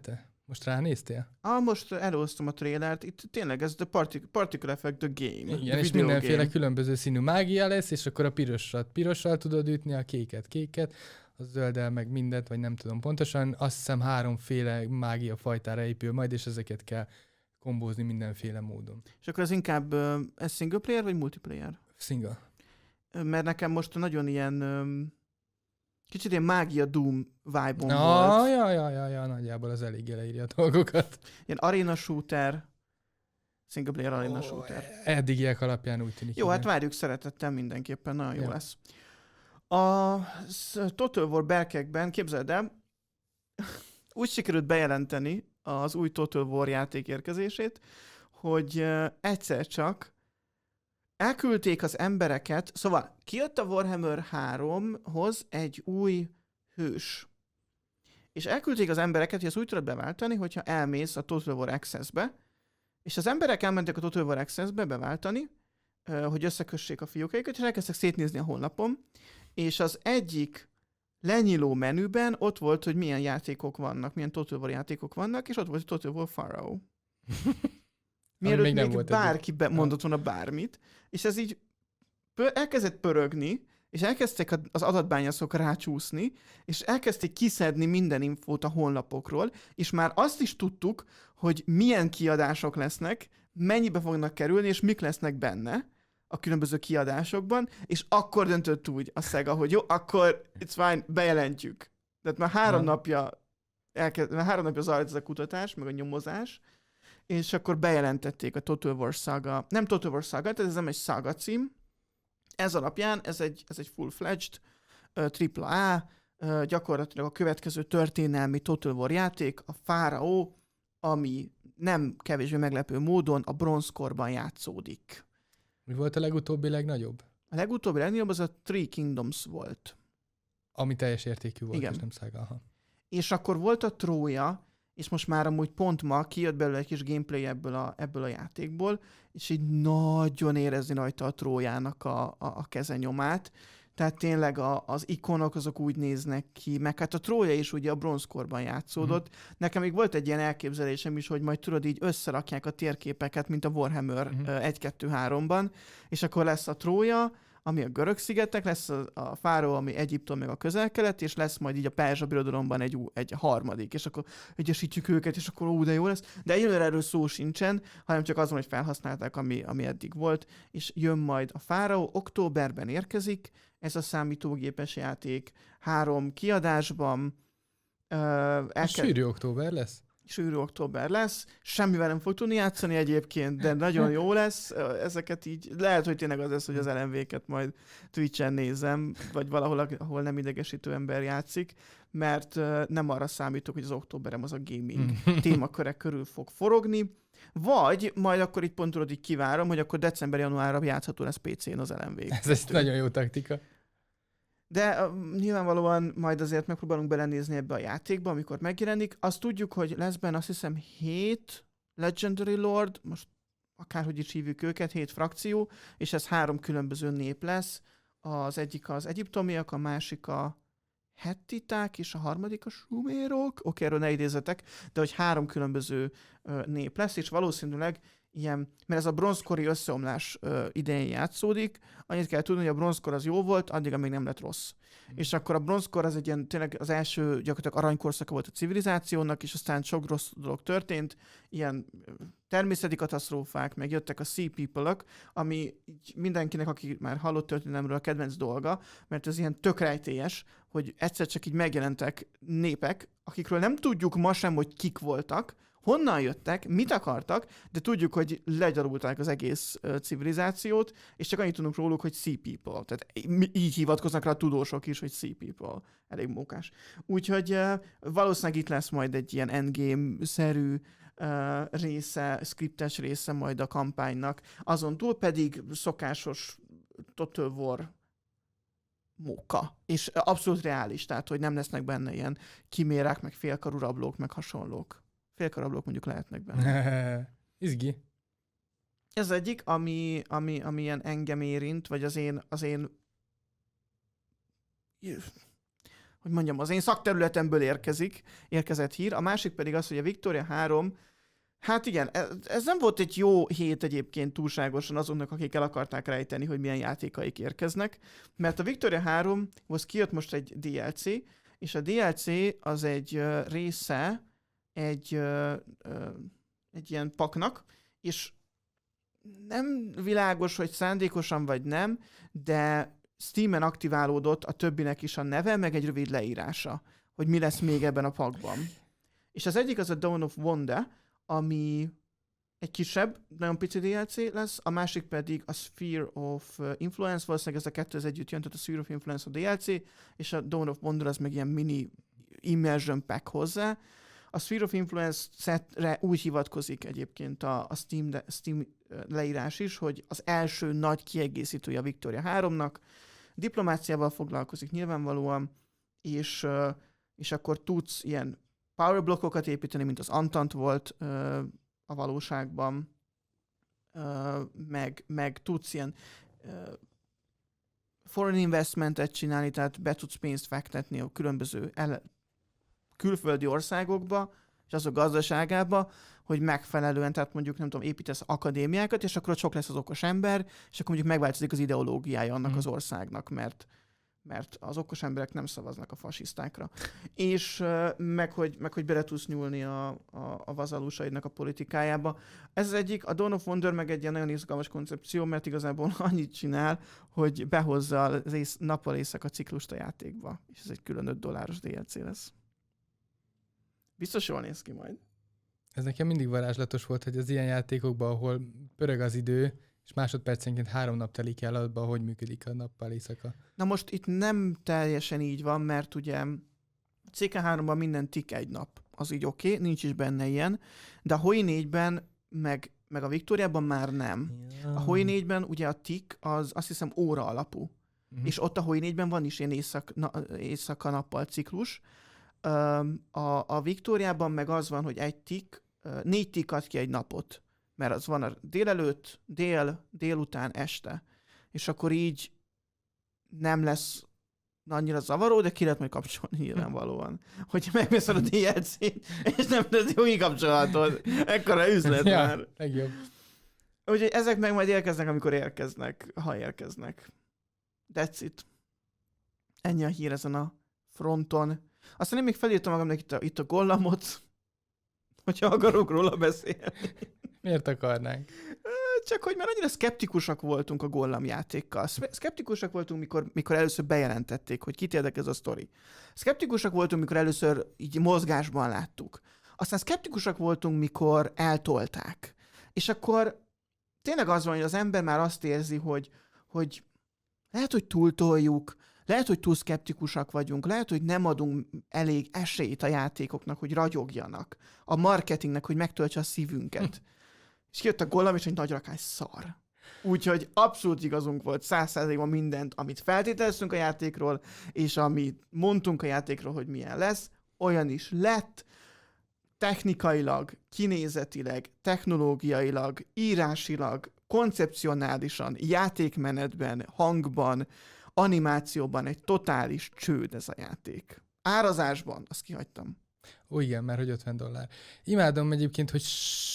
Most ránéztél? Ah, most előhoztam a trailert, itt tényleg ez the partic- particle effect, the game. Igen, és mindenféle game. Különböző színű mágia lesz, és akkor a pirossal, pirossal tudod ütni, a kéket, kéket, a zölddel meg mindent, vagy nem tudom pontosan. Azt hiszem háromféle mágia fajtára épül majd, és ezeket kell kombózni mindenféle módon. És akkor ez inkább uh, ez single player, vagy multiplayer? Single. Mert nekem most nagyon ilyen um, kicsit ilyen mágia Doom vibe-om Na, volt. Ja, ja, ja, ja, nagyjából az eléggé leírja a dolgokat. Ilyen arena shooter, single player arena oh, shooter. Eddigiek alapján úgy tűnik. Jó, igen. Hát várjuk szeretettel mindenképpen, nagyon jó ja. lesz. A Total War berkekben, képzeld el, úgy sikerült bejelenteni az új Total War játék érkezését, hogy egyszer csak elküldték az embereket, szóval kijött a Warhammer háromhoz egy új hős. És elküldték az embereket, hogy ezt úgy tudod beváltani, hogyha elmész a Total War Access-be, és az emberek elmentek a Total War Access-be beváltani, hogy összekössék a fiókaikat, és elkezdtek szétnézni a honlapon, és az egyik lenyíló menüben ott volt, hogy milyen játékok vannak, milyen Total War játékok vannak, és ott volt a Total War Pharaoh. Mielőtt még, még volt bárki be, mondott volna bármit, és ez így pö- elkezdett pörögni, és elkezdtek az adatbányászok rácsúszni, és elkezdték kiszedni minden infót a honlapokról, és már azt is tudtuk, hogy milyen kiadások lesznek, mennyibe fognak kerülni, és mik lesznek benne a különböző kiadásokban, és akkor döntött úgy a Sega, hogy jó, akkor it's fine, bejelentjük. Tehát már három hmm. napja elkezd, már három napja zajlott ez a kutatás, meg a nyomozás, és akkor bejelentették a Total War Saga, nem Total War Saga, tehát ez nem egy Saga cím, ez alapján ez egy, ez egy full-fledged uh, tripla á, uh, gyakorlatilag a következő történelmi Total War játék, a Pharaoh, ami nem kevésbé meglepő módon a bronzkorban játszódik. Mi volt a legutóbbi legnagyobb? A legutóbbi legnagyobb az a Three Kingdoms volt. Ami teljes értékű volt, igen. És nem Saga. Aha. És akkor volt a Trója, és most már amúgy pont ma kijött belőle egy kis gameplay ebből a, ebből a játékból, és így nagyon érezni rajta a Trójának a, a, a kezenyomát. Tehát tényleg a, az ikonok azok úgy néznek ki, meg hát a Trója is ugye a bronzkorban játszódott. Mm. Nekem még volt egy ilyen elképzelésem is, hogy majd tudod így összerakják a térképeket, mint a Warhammer mm. egy kettő háromban, és akkor lesz a Trója, ami a görög szigetek, lesz a, a Pharaoh, ami Egyiptom, meg a közel-kelet, és lesz majd így a Perzsa birodalomban egy, egy harmadik, és akkor egyesítjük őket, és akkor ó, de jó lesz. De egyelőre erről szó sincsen, hanem csak azon, hogy felhasználták, ami, ami eddig volt, és jön majd a Pharaoh, októberben érkezik, ez a számítógépes játék, három kiadásban. Uh, elke... Sűrű október lesz? Sűrű október lesz, semmivel nem fog tudni játszani egyébként, de nagyon jó lesz. Ezeket így, lehet, hogy tényleg az lesz, hogy az el em vé-ket majd Twitch-en nézem, vagy valahol, ahol nem idegesítő ember játszik, mert nem arra számítok, hogy az októberem az a gaming témakörek körül fog forogni, vagy majd akkor így pont tudod, így kivárom, hogy akkor december-januárra játszható lesz pé cén az el em vé. Ez egy nagyon jó taktika. De uh, nyilvánvalóan majd azért megpróbálunk belenézni ebbe a játékba, amikor megjelenik. Azt tudjuk, hogy lesz benne azt hiszem hét Legendary Lord, most akárhogy is hívjuk őket, hét frakció, és ez három különböző nép lesz. Az egyik az egyiptomiak, a másik a hettiták, és a harmadik a sumérok. Oké, erről ne idézetek, de hogy három különböző uh, nép lesz, és valószínűleg ilyen, mert ez a bronzkori összeomlás uh, idején játszódik, annyit kell tudni, hogy a bronzkor az jó volt, addig, amíg nem lett rossz. Mm. És akkor a bronzkor az egy ilyen, tényleg az első gyakorlatilag aranykorszaka volt a civilizációnak, és aztán sok rossz dolog történt, ilyen természeti katasztrófák, meg jöttek a Sea People-ök, ami mindenkinek, aki már hallott történelemről, a kedvenc dolga, mert ez ilyen tök rejtélyes, hogy egyszer csak így megjelentek népek, akikről nem tudjuk ma sem, hogy kik voltak, honnan jöttek, mit akartak, de tudjuk, hogy legyarulták az egész uh, civilizációt, és csak annyit tudunk róluk, hogy Sea People. Tehát így hivatkoznak rá a tudósok is, hogy Sea People. Elég mókás. Úgyhogy uh, valószínűleg itt lesz majd egy ilyen endgame-szerű uh, része, skriptes része majd a kampánynak. Azon túl pedig szokásos Total War móka. És abszolút reális, tehát hogy nem lesznek benne ilyen kimérák, meg félkarú rablók, meg hasonlók. Félkarablók mondjuk lehetnek benne. Izgi. Ez egyik, ami, ami, ami ilyen engem érint, vagy az én, az én hogy mondjam, az én szakterületemből érkezik, érkezett hír. A másik pedig az, hogy a Victoria három, hát igen, ez, ez nem volt egy jó hét egyébként túlságosan azoknak, akik el akarták rejteni, hogy milyen játékaik érkeznek, mert a Victoria háromhoz kijött most egy dé el cé, és a dé el cé az egy uh, része egy, uh, uh, egy ilyen paknak, és nem világos, hogy szándékosan vagy nem, de Steamen aktiválódott a többinek is a neve, meg egy rövid leírása, hogy mi lesz még ebben a pakban. És az egyik az a Dawn of Wonder, ami egy kisebb, nagyon pici dé el cé lesz, a másik pedig a Sphere of Influence, valószínűleg ez a kettő az együtt jön, tehát a Sphere of Influence a dé el cé, és a Dawn of Wonder az meg ilyen mini immersion pack hozzá. A Sphere of Influence-re úgy hivatkozik egyébként a, a Steam, de, Steam leírás is, hogy az első nagy kiegészítője a Victoria háromnak, diplomáciával foglalkozik nyilvánvalóan, és, és akkor tudsz ilyen powerblockokat építeni, mint az Antant volt a valóságban, meg, meg tudsz ilyen foreign investmentet csinálni, tehát be tudsz pénzt fektetni a különböző ele- külföldi országokba, és azok gazdaságába, hogy megfelelően, tehát mondjuk nem tudom, építesz akadémiákat, és akkor ott sok lesz az okos ember, és akkor mondjuk megváltozik az ideológiája annak mm. az országnak, mert, mert az okos emberek nem szavaznak a fasisztákra. És uh, meg, hogy, meg hogy bele tudsz nyúlni a, a, a vazalusaidnak a politikájába. Ez az egyik, a Dawn of Wonder meg egy ilyen nagyon izgalmas koncepció, mert igazából annyit csinál, hogy behozza az ész, nappal éjszaka ciklust a játékba, és ez egy külön öt dolláros dé el cé lesz. Biztos jól néz ki majd. Ez nekem mindig varázslatos volt, hogy az ilyen játékokban, ahol pörög az idő, és másodpercenként három nap telik el abban, hogy működik a nappal éjszaka. Na most itt nem teljesen így van, mert ugye cé ká háromban minden tik egy nap. Az így oké, okay, nincs is benne ilyen, de a Hoi négyben meg, meg a Victoriában már nem. Ja. A Hoi négyben ugye a tik az azt hiszem óra alapú. Uh-huh. És ott a Hoi négyben van is ilyen éjszak, na, éjszaka-nappal ciklus. A, a Victoriában meg az van, hogy egy tik, négy tik ad ki egy napot, mert az van a délelőtt, dél, délután, este. És akkor így nem lesz annyira zavaró, de ki lehet majd kapcsolni nyilvánvalóan. Hogyha megveszed a dé el cét, és nem lesz jó kikapcsolatod. Ekkora üzlet ja, már. Legjobb. Úgyhogy ezek meg majd érkeznek, amikor érkeznek, ha érkeznek. That's it. Ennyi a hír ezen a fronton. Aztán én még felírtam magamnak itt a, itt a Gollamot, hogyha akarok róla beszélni. Miért akarnánk? Csak hogy már annyira szkeptikusak voltunk a Gollam játékkal. Szkeptikusak voltunk, mikor, mikor először bejelentették, hogy kit érdekel ez a sztori. Szkeptikusak voltunk, mikor először így mozgásban láttuk. Aztán szkeptikusak voltunk, mikor eltolták. És akkor tényleg az van, hogy az ember már azt érzi, hogy, hogy lehet, hogy túltoljuk, lehet, hogy túl szkeptikusak vagyunk, lehet, hogy nem adunk elég esélyt a játékoknak, hogy ragyogjanak, a marketingnek, hogy megtöltse a szívünket. És kijött a Gollam, és egy nagy rakás szar. Úgyhogy abszolút igazunk volt száz százalékban mindent, amit feltételeztünk a játékról, és amit mondtunk a játékról, hogy milyen lesz, olyan is lett, technikailag, kinézetileg, technológiailag, írásilag, koncepcionálisan, játékmenetben, hangban, animációban egy totális csőd ez a játék. Árazásban, azt kihagytam. Ó, igen, mert hogy ötven dollár. Imádom egyébként, hogy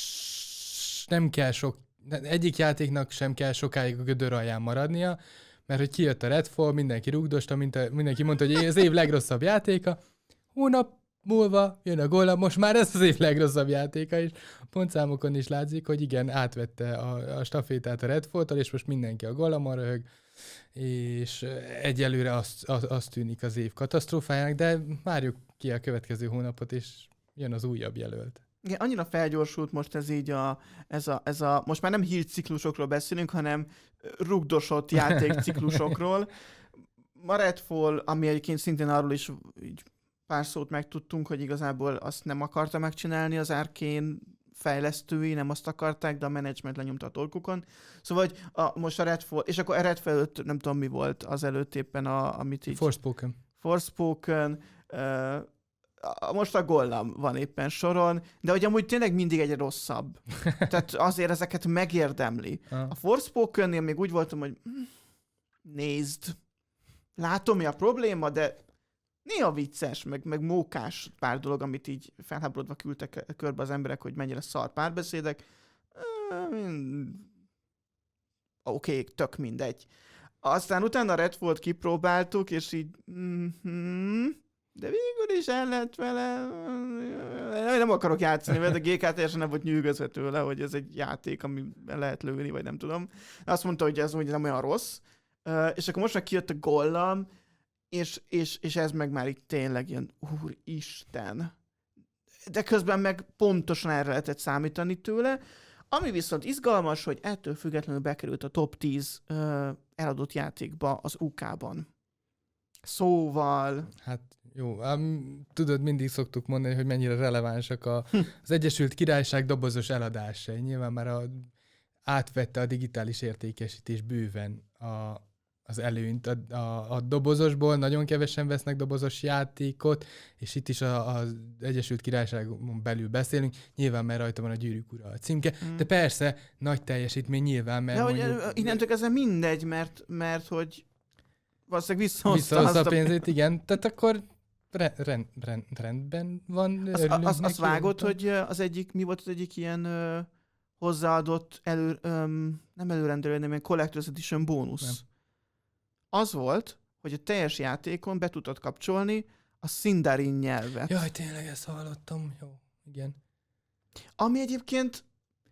nem kell sok, egyik játéknak sem kell sokáig a gödör alján maradnia, mert hogy kijött a Redfall, mindenki rúgdosta, mint a, mindenki mondta, hogy az év legrosszabb játéka. Hónap múlva jön a Gollam, most már ez az év legrosszabb játéka, és a pontszámokon is látszik, hogy igen, átvette a, a stafétát a Redfall-tól, és most mindenki a Gollamon röhög, és egyelőre azt, az, az tűnik az év katasztrófájának, de várjuk ki a következő hónapot, és jön az újabb jelölt. Igen, annyira felgyorsult most ez így a, ez a, ez a, most már nem hírciklusokról beszélünk, hanem rugdosott játékciklusokról. A Redfall, ami egyébként szintén arról is így pár szót megtudtunk, hogy igazából azt nem akarta megcsinálni az Arkane fejlesztői, nem azt akarták, de a menedzsment lenyomta a torkukon. Szóval, hogy a, most a Redfall, és akkor a Redfall előtt nem tudom mi volt az előtt éppen, a, amit így... Forspoken. Forspoken, uh, most a Gollam van éppen soron, de hogy amúgy tényleg mindig egy rosszabb. Tehát azért ezeket megérdemli. Ah. A Forspokennél még úgy voltam, hogy nézd, látom mi a probléma, de néha vicces, meg, meg mókás pár dolog, amit így felháborodva küldtek körbe az emberek, hogy mennyire szar párbeszédek. Oké, okay, tök mindegy. Aztán utána Redfall kipróbáltuk, és így mm-hmm, de végül is el lett vele. Nem akarok játszani, mert a gé ká teljesen nem volt nyűgözve tőle, hogy ez egy játék, ami lehet lőni, vagy nem tudom. Azt mondta, hogy ez úgy nem olyan rossz. És akkor most már kijött a Golem, és, és, és ez meg már így tényleg ilyen, úristen. De közben meg pontosan erre lehetett számítani tőle. Ami viszont izgalmas, hogy ettől függetlenül bekerült a top tíz uh, eladott játékba az u ká-ban. Szóval... Hát jó, um, tudod, mindig szoktuk mondani, hogy mennyire relevánsak a, az Egyesült Királyság dobozos eladásai. Nyilván már a, átvette a digitális értékesítés bőven a, az előnyt. A, a, a dobozosból nagyon kevesen vesznek dobozos játékot, és itt is a, az Egyesült Királyságon belül beszélünk, nyilván mert rajta van a Gyűrűk Ura a címke, mm. de persze nagy teljesítmény nyilván, mert de mondjuk... hogy innentől kezdve mindegy, mert, mert hogy valószínűleg visszahozta, visszahozta a pénzét, a... igen. Tehát akkor re, rend, rend, rendben van. Az, az, azt vágod, hogy az egyik, mi volt az egyik ilyen ö, hozzáadott elő, öm, nem előrendelő, hanem ilyen Collector's Edition bónusz. Nem. Az volt, hogy a teljes játékon be tudtad kapcsolni a Sindarin nyelvet. Jaj, tényleg ezt hallottam. Jó, igen. Ami egyébként...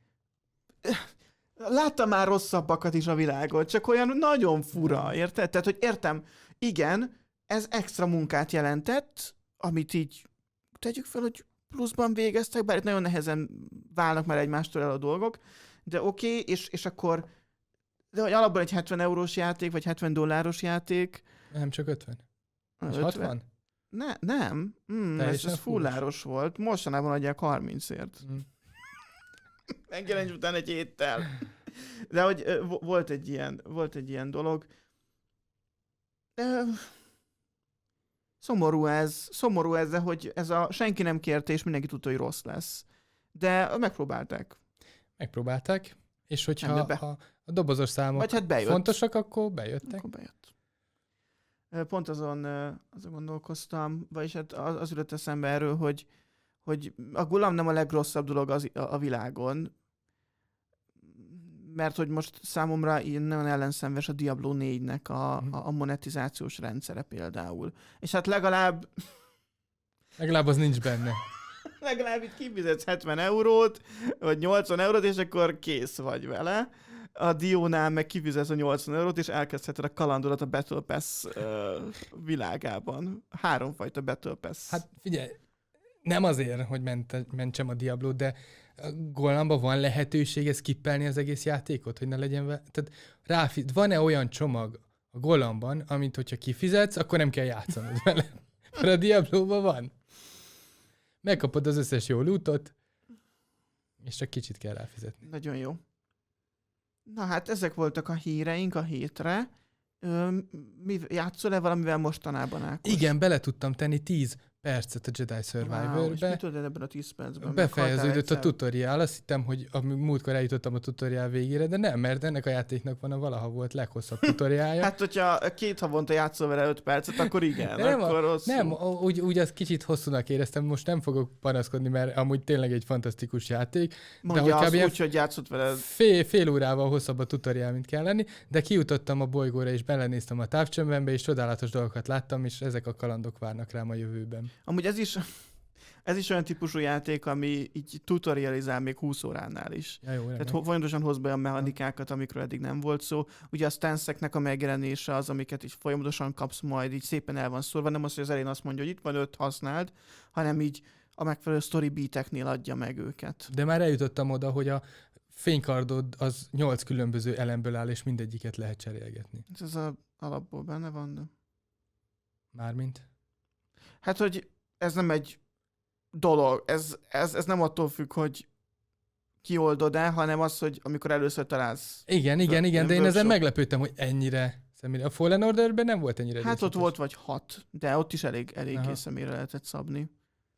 Láttam már rosszabbakat is a világon, csak olyan nagyon fura, érted? Tehát, hogy értem, igen, ez extra munkát jelentett, amit így tegyük fel, hogy pluszban végeztek, bár itt nagyon nehezen válnak már egymástól el a dolgok, de oké, okay, és, és akkor de hogy alapban egy hetven eurós játék, vagy hetven dolláros játék. Nem, csak ötven. Vagy hatvan? Ne, nem. Mm, ez, ez fulláros volt. Mostanában adják harmincért. Mm. Megjelenés után egy héttel. De hogy volt egy ilyen, volt egy ilyen dolog. De, szomorú ez, szomorú ez, de hogy ez a senki nem kérte, és mindenki tudta, hogy rossz lesz. De megpróbálták. Megpróbálták, és hogyha a, a dobozos számok hát fontosak, akkor bejöttek. Akkor bejött. Pont azon, azon gondolkoztam, vagyis hát az, az ülött eszembe erről, hogy, hogy a Golem nem a legrosszabb dolog az, a, a világon, mert hogy most számomra ilyen nagyon ellenszenves a Diablo négynek a, uh-huh. a, a monetizációs rendszere például. És hát legalább... legalább az nincs benne. legalább itt kifizetsz hetven eurót, vagy nyolcvan eurót, és akkor kész vagy vele. A Diónál meg kifizetsz a nyolcvan eurót, és elkezdheted a kalandodat a Battle Pass uh, világában. Háromfajta Battle Pass. Hát figyelj, nem azért, hogy ment, mentsem a Diablo, de a Golemban van lehetőség skippelni az egész játékot, hogy ne legyen vele. Tehát ráfi- van-e olyan csomag a Golemban, amit hogyha kifizetsz, akkor nem kell játszanod vele. Mert a Diablóban van. Megkapod az összes jó lootot, és csak kicsit kell ráfizetni. Nagyon jó. Na hát ezek voltak a híreink a hétre. Ö, mi, játszol-e valamivel mostanában, Ákos? Igen, bele tudtam tenni tíz percet a Jedi Survivor-be. Wow, és mit tudod ebben a tíz percben? Befejeződött a tutoriál. Azt hittem, hogy a múltkor eljutottam a tutoriál végére, de nem, mert ennek a játéknak van a valaha volt leghosszabb tutoriálja. Hát, hogyha két havonta játszol vele öt percet, akkor igen. Nem, akkor a, nem úgy, úgy azt kicsit hosszúnak éreztem, most nem fogok panaszkodni, mert amúgy tényleg egy fantasztikus játék. Mondja de azt úgy, hogy játszott vele. Fél, fél órával hosszabb a tutoriál, mint kell lenni, de kijutottam a bolygóra, és belenéztem a távcsömbembe, és csodálatos dolgokat láttam, és ezek a kalandok várnak rám a jövőben. Amúgy ez is, ez is olyan típusú játék, ami így tutorializál még húsz óránál is. Ja, jó, Tehát folyamatosan hoz be a mechanikákat, amikről eddig nem volt szó. Ugye a stance-eknek a megjelenése az, amiket így folyamatosan kapsz majd, így szépen el van szórva. Nem az, hogy az elején azt mondja, hogy itt van öt, használd, hanem így a megfelelő story beateknél adja meg őket. De már eljutottam oda, hogy a fénykardod az nyolc különböző elemből áll, és mindegyiket lehet cserélgetni. Ez az alapból benne van, de... Mármint? Hát, hogy ez nem egy dolog, ez, ez, ez nem attól függ, hogy kioldod el, hanem az, hogy amikor először találsz. Igen, igen, igen, de én ezen meglepődtem, hogy ennyire személyre. A Fallen Orderben nem volt ennyire. Hát ott volt vagy hat, de ott is elég, eléggé személyre lehetett szabni.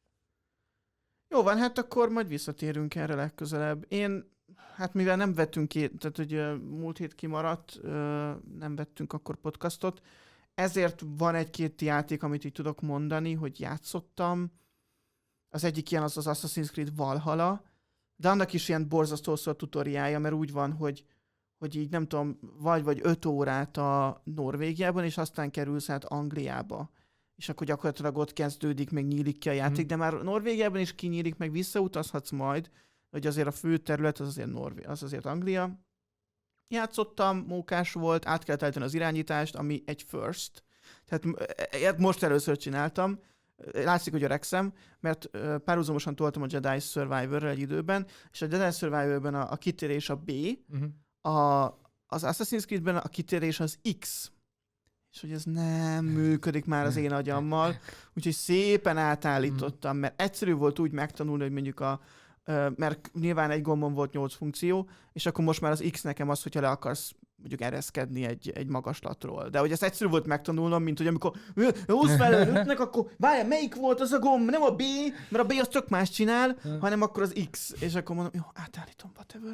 Jó van, hát akkor majd visszatérünk erre legközelebb. Én, hát mivel nem vettünk ki, tehát hogy múlt hét kimaradt, nem vettünk akkor podcastot, ezért van egy-két játék, amit így tudok mondani, hogy játszottam. Az egyik ilyen az az Assassin's Creed Valhalla, de annak is ilyen borzasztó szó a tutoriája, mert úgy van, hogy, hogy így nem tudom, vagy vagy öt órát a Norvégiában, és aztán kerülsz át Angliába. És akkor gyakorlatilag ott kezdődik, meg nyílik ki a játék, hmm. de már Norvégiában is kinyílik, meg visszautazhatsz majd, hogy azért a fő terület az azért, Norvé- az azért Anglia. Játszottam, mókás volt, át kellett állítani az irányítást, ami egy first. Tehát most először csináltam. Látszik, hogy öregszem, mert párhuzamosan toltam a Jedi Survivor-rel egy időben, és a Jedi Survivor-ben a, a kitérés a B, uh-huh. a, az Assassin's Creed-ben a kitérés az X. És hogy ez nem működik már az én agyammal, úgyhogy szépen átállítottam, mert egyszerű volt úgy megtanulni, hogy mondjuk a mert nyilván egy gombon volt nyolc funkció, és akkor most már az X nekem az, hogyha le akarsz mondjuk ereszkedni egy, egy magaslatról. De hogy ez egyszerű volt megtanulnom, mint hogy amikor húsz fel ütnek, akkor várjál, melyik volt az a gomb? Nem a B, mert a B az csak más csinál, hanem akkor az X. És akkor mondom, jó, átállítom, whatever.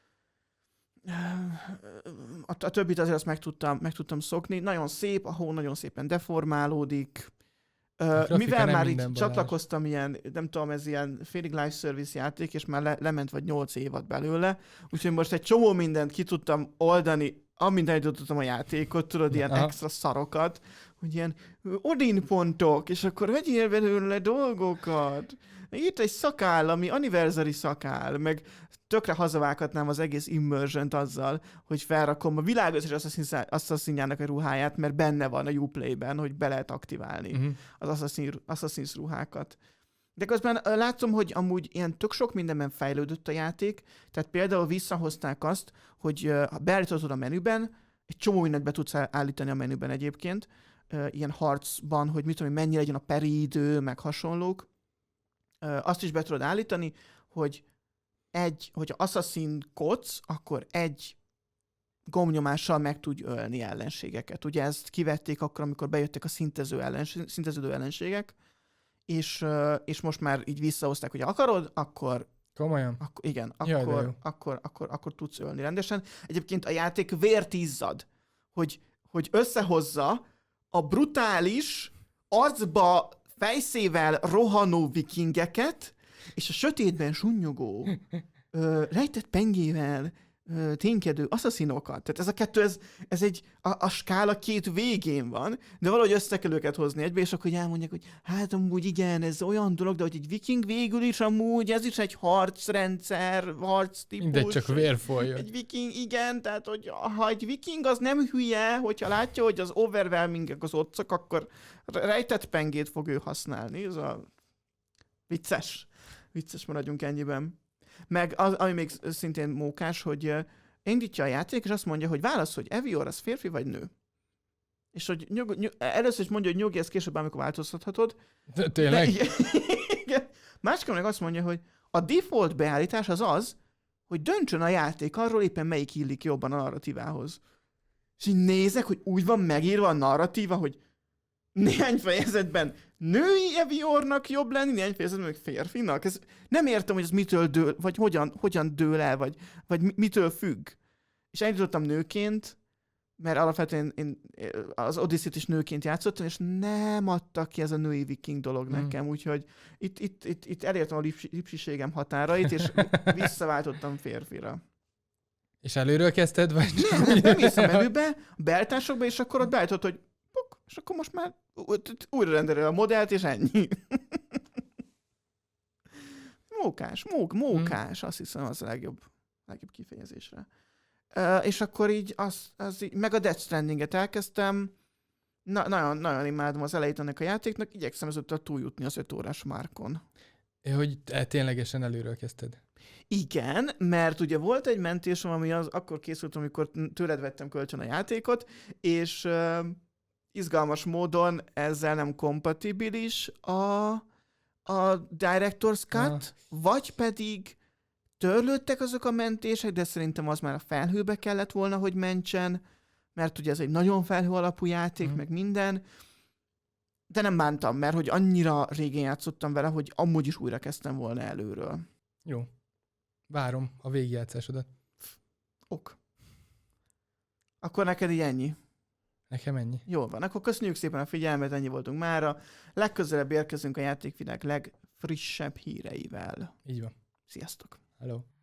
A, a többit azért azt meg tudtam, meg tudtam szokni. Nagyon szép, a hó nagyon szépen deformálódik. Uh, mivel már így Balázs. Csatlakoztam ilyen, nem tudom, ez ilyen félig live service játék, és már le, lement vagy nyolc évad belőle, úgyhogy most egy csomó mindent ki tudtam oldani, amint eljutottam a játékot, tudod, ilyen Aha. extra szarokat, hogy ilyen Odin pontok, és akkor vegyél belőle dolgokat. Itt egy szakál, ami anniversary szakál, meg tökre hazavághatnám az egész immersion-t azzal, hogy felrakom a világos és Assassinjának a ruháját, mert benne van a Uplay-ben, hogy be lehet aktiválni uh-huh. az Assassin, Assassin's ruhákat. De közben látom, hogy amúgy ilyen tök sok mindenben fejlődött a játék, tehát például visszahozták azt, hogy ha beállítod a menüben, egy csomó mindent be tudsz állítani a menüben egyébként, ilyen harcban, hogy mit tudom, mennyi legyen a periidő, meg hasonlók. Azt is be tudod állítani, hogy egy, hogyha assassinkodsz, akkor egy gombnyomással meg tudj ölni ellenségeket. Ugye ezt kivették akkor, amikor bejöttek a szintező ellenség, szinteződő ellenségek, és, és most már így visszahozták, hogy akarod, akkor... Komolyan? Akkor, igen, akkor, akkor, akkor, akkor, akkor tudsz ölni rendesen. Egyébként a játék vért izzad, hogy, hogy összehozza a brutális, arcba fejszével rohanó vikingeket, és a sötétben sunnyogó, ö, rejtett pengével ö, ténykedő asszaszinokat. Tehát ez a kettő, ez, ez egy, a, a skála két végén van, de valahogy össze kell őket hozni egybe, és akkor elmondják, hogy hát amúgy igen, ez olyan dolog, de hogy egy viking végül is amúgy, ez is egy harcrendszer, harctípus. Mindegy, csak vér folyjon. Egy viking, igen, tehát hogy ha egy viking az nem hülye, hogyha látja, hogy az overwhelmingek az otcok, akkor rejtett pengét fog ő használni. Ez a vicces. Vicces, maradjunk ennyiben. Meg az, ami még szintén mókás, hogy uh, indítja a játék, és azt mondja, hogy válasz, hogy Evior az férfi vagy nő. És hogy nyug, nyug, először is mondja, hogy nyugi, ezt később amikor változtathatod. De, tényleg? De, igen. Máskor meg azt mondja, hogy a default beállítás az az, hogy döntsön a játék arról éppen melyik illik jobban a narratívához. És így nézek, hogy úgy van megírva a narratíva, hogy néhány fejezetben női Eviornak jobb lenni, néhány fejezetben meg férfinak. Ez, nem értem, hogy ez mitől dől, vagy hogyan, hogyan dől el, vagy, vagy mitől függ. És elindítottam nőként, mert alapvetően én az Odyssey-t is nőként játszottam, és nem adtak ki ez a női viking dolog mm. nekem, úgyhogy itt, itt, itt, itt elértem a lipsi, lipsiségem határait, és visszaváltottam férfira. És előről kezdted, vagy? Nem, nem mész a menübe, a beállításokba, és akkor ott beállítod, hogy puk, és akkor most már újra rendelő a modellt, és ennyi. Mókás, mók, mókás, mm. azt hiszem az a legjobb, legjobb kifejezésre. Uh, és akkor így, az, az így, meg a Death Stranding-et elkezdtem, Na, nagyon, nagyon imádom az elejét ennek a játéknak, igyekszem ezúttal túljutni az öt órás márkon. É, hogy ténylegesen előről kezdted. Igen, mert ugye volt egy mentésem, ami az akkor készült, amikor tőled vettem kölcsön a játékot, és uh, izgalmas módon ezzel nem kompatibilis a, a Director's Cut, ah. vagy pedig törlődtek azok a mentések, de szerintem az már a felhőbe kellett volna, hogy mentsen, mert ugye ez egy nagyon felhő alapú játék, mm. meg minden. De nem bántam, mert hogy annyira régen játszottam vele, hogy amúgy is újra kezdtem volna előről. Jó. Várom a végigjátszásodat. Ok. Akkor neked így ennyi? Nekem ennyi. Jól van, akkor köszönjük szépen a figyelmet, ennyi voltunk mára. Legközelebb érkezünk a játékvilág legfrissebb híreivel. Így van. Sziasztok! Hello.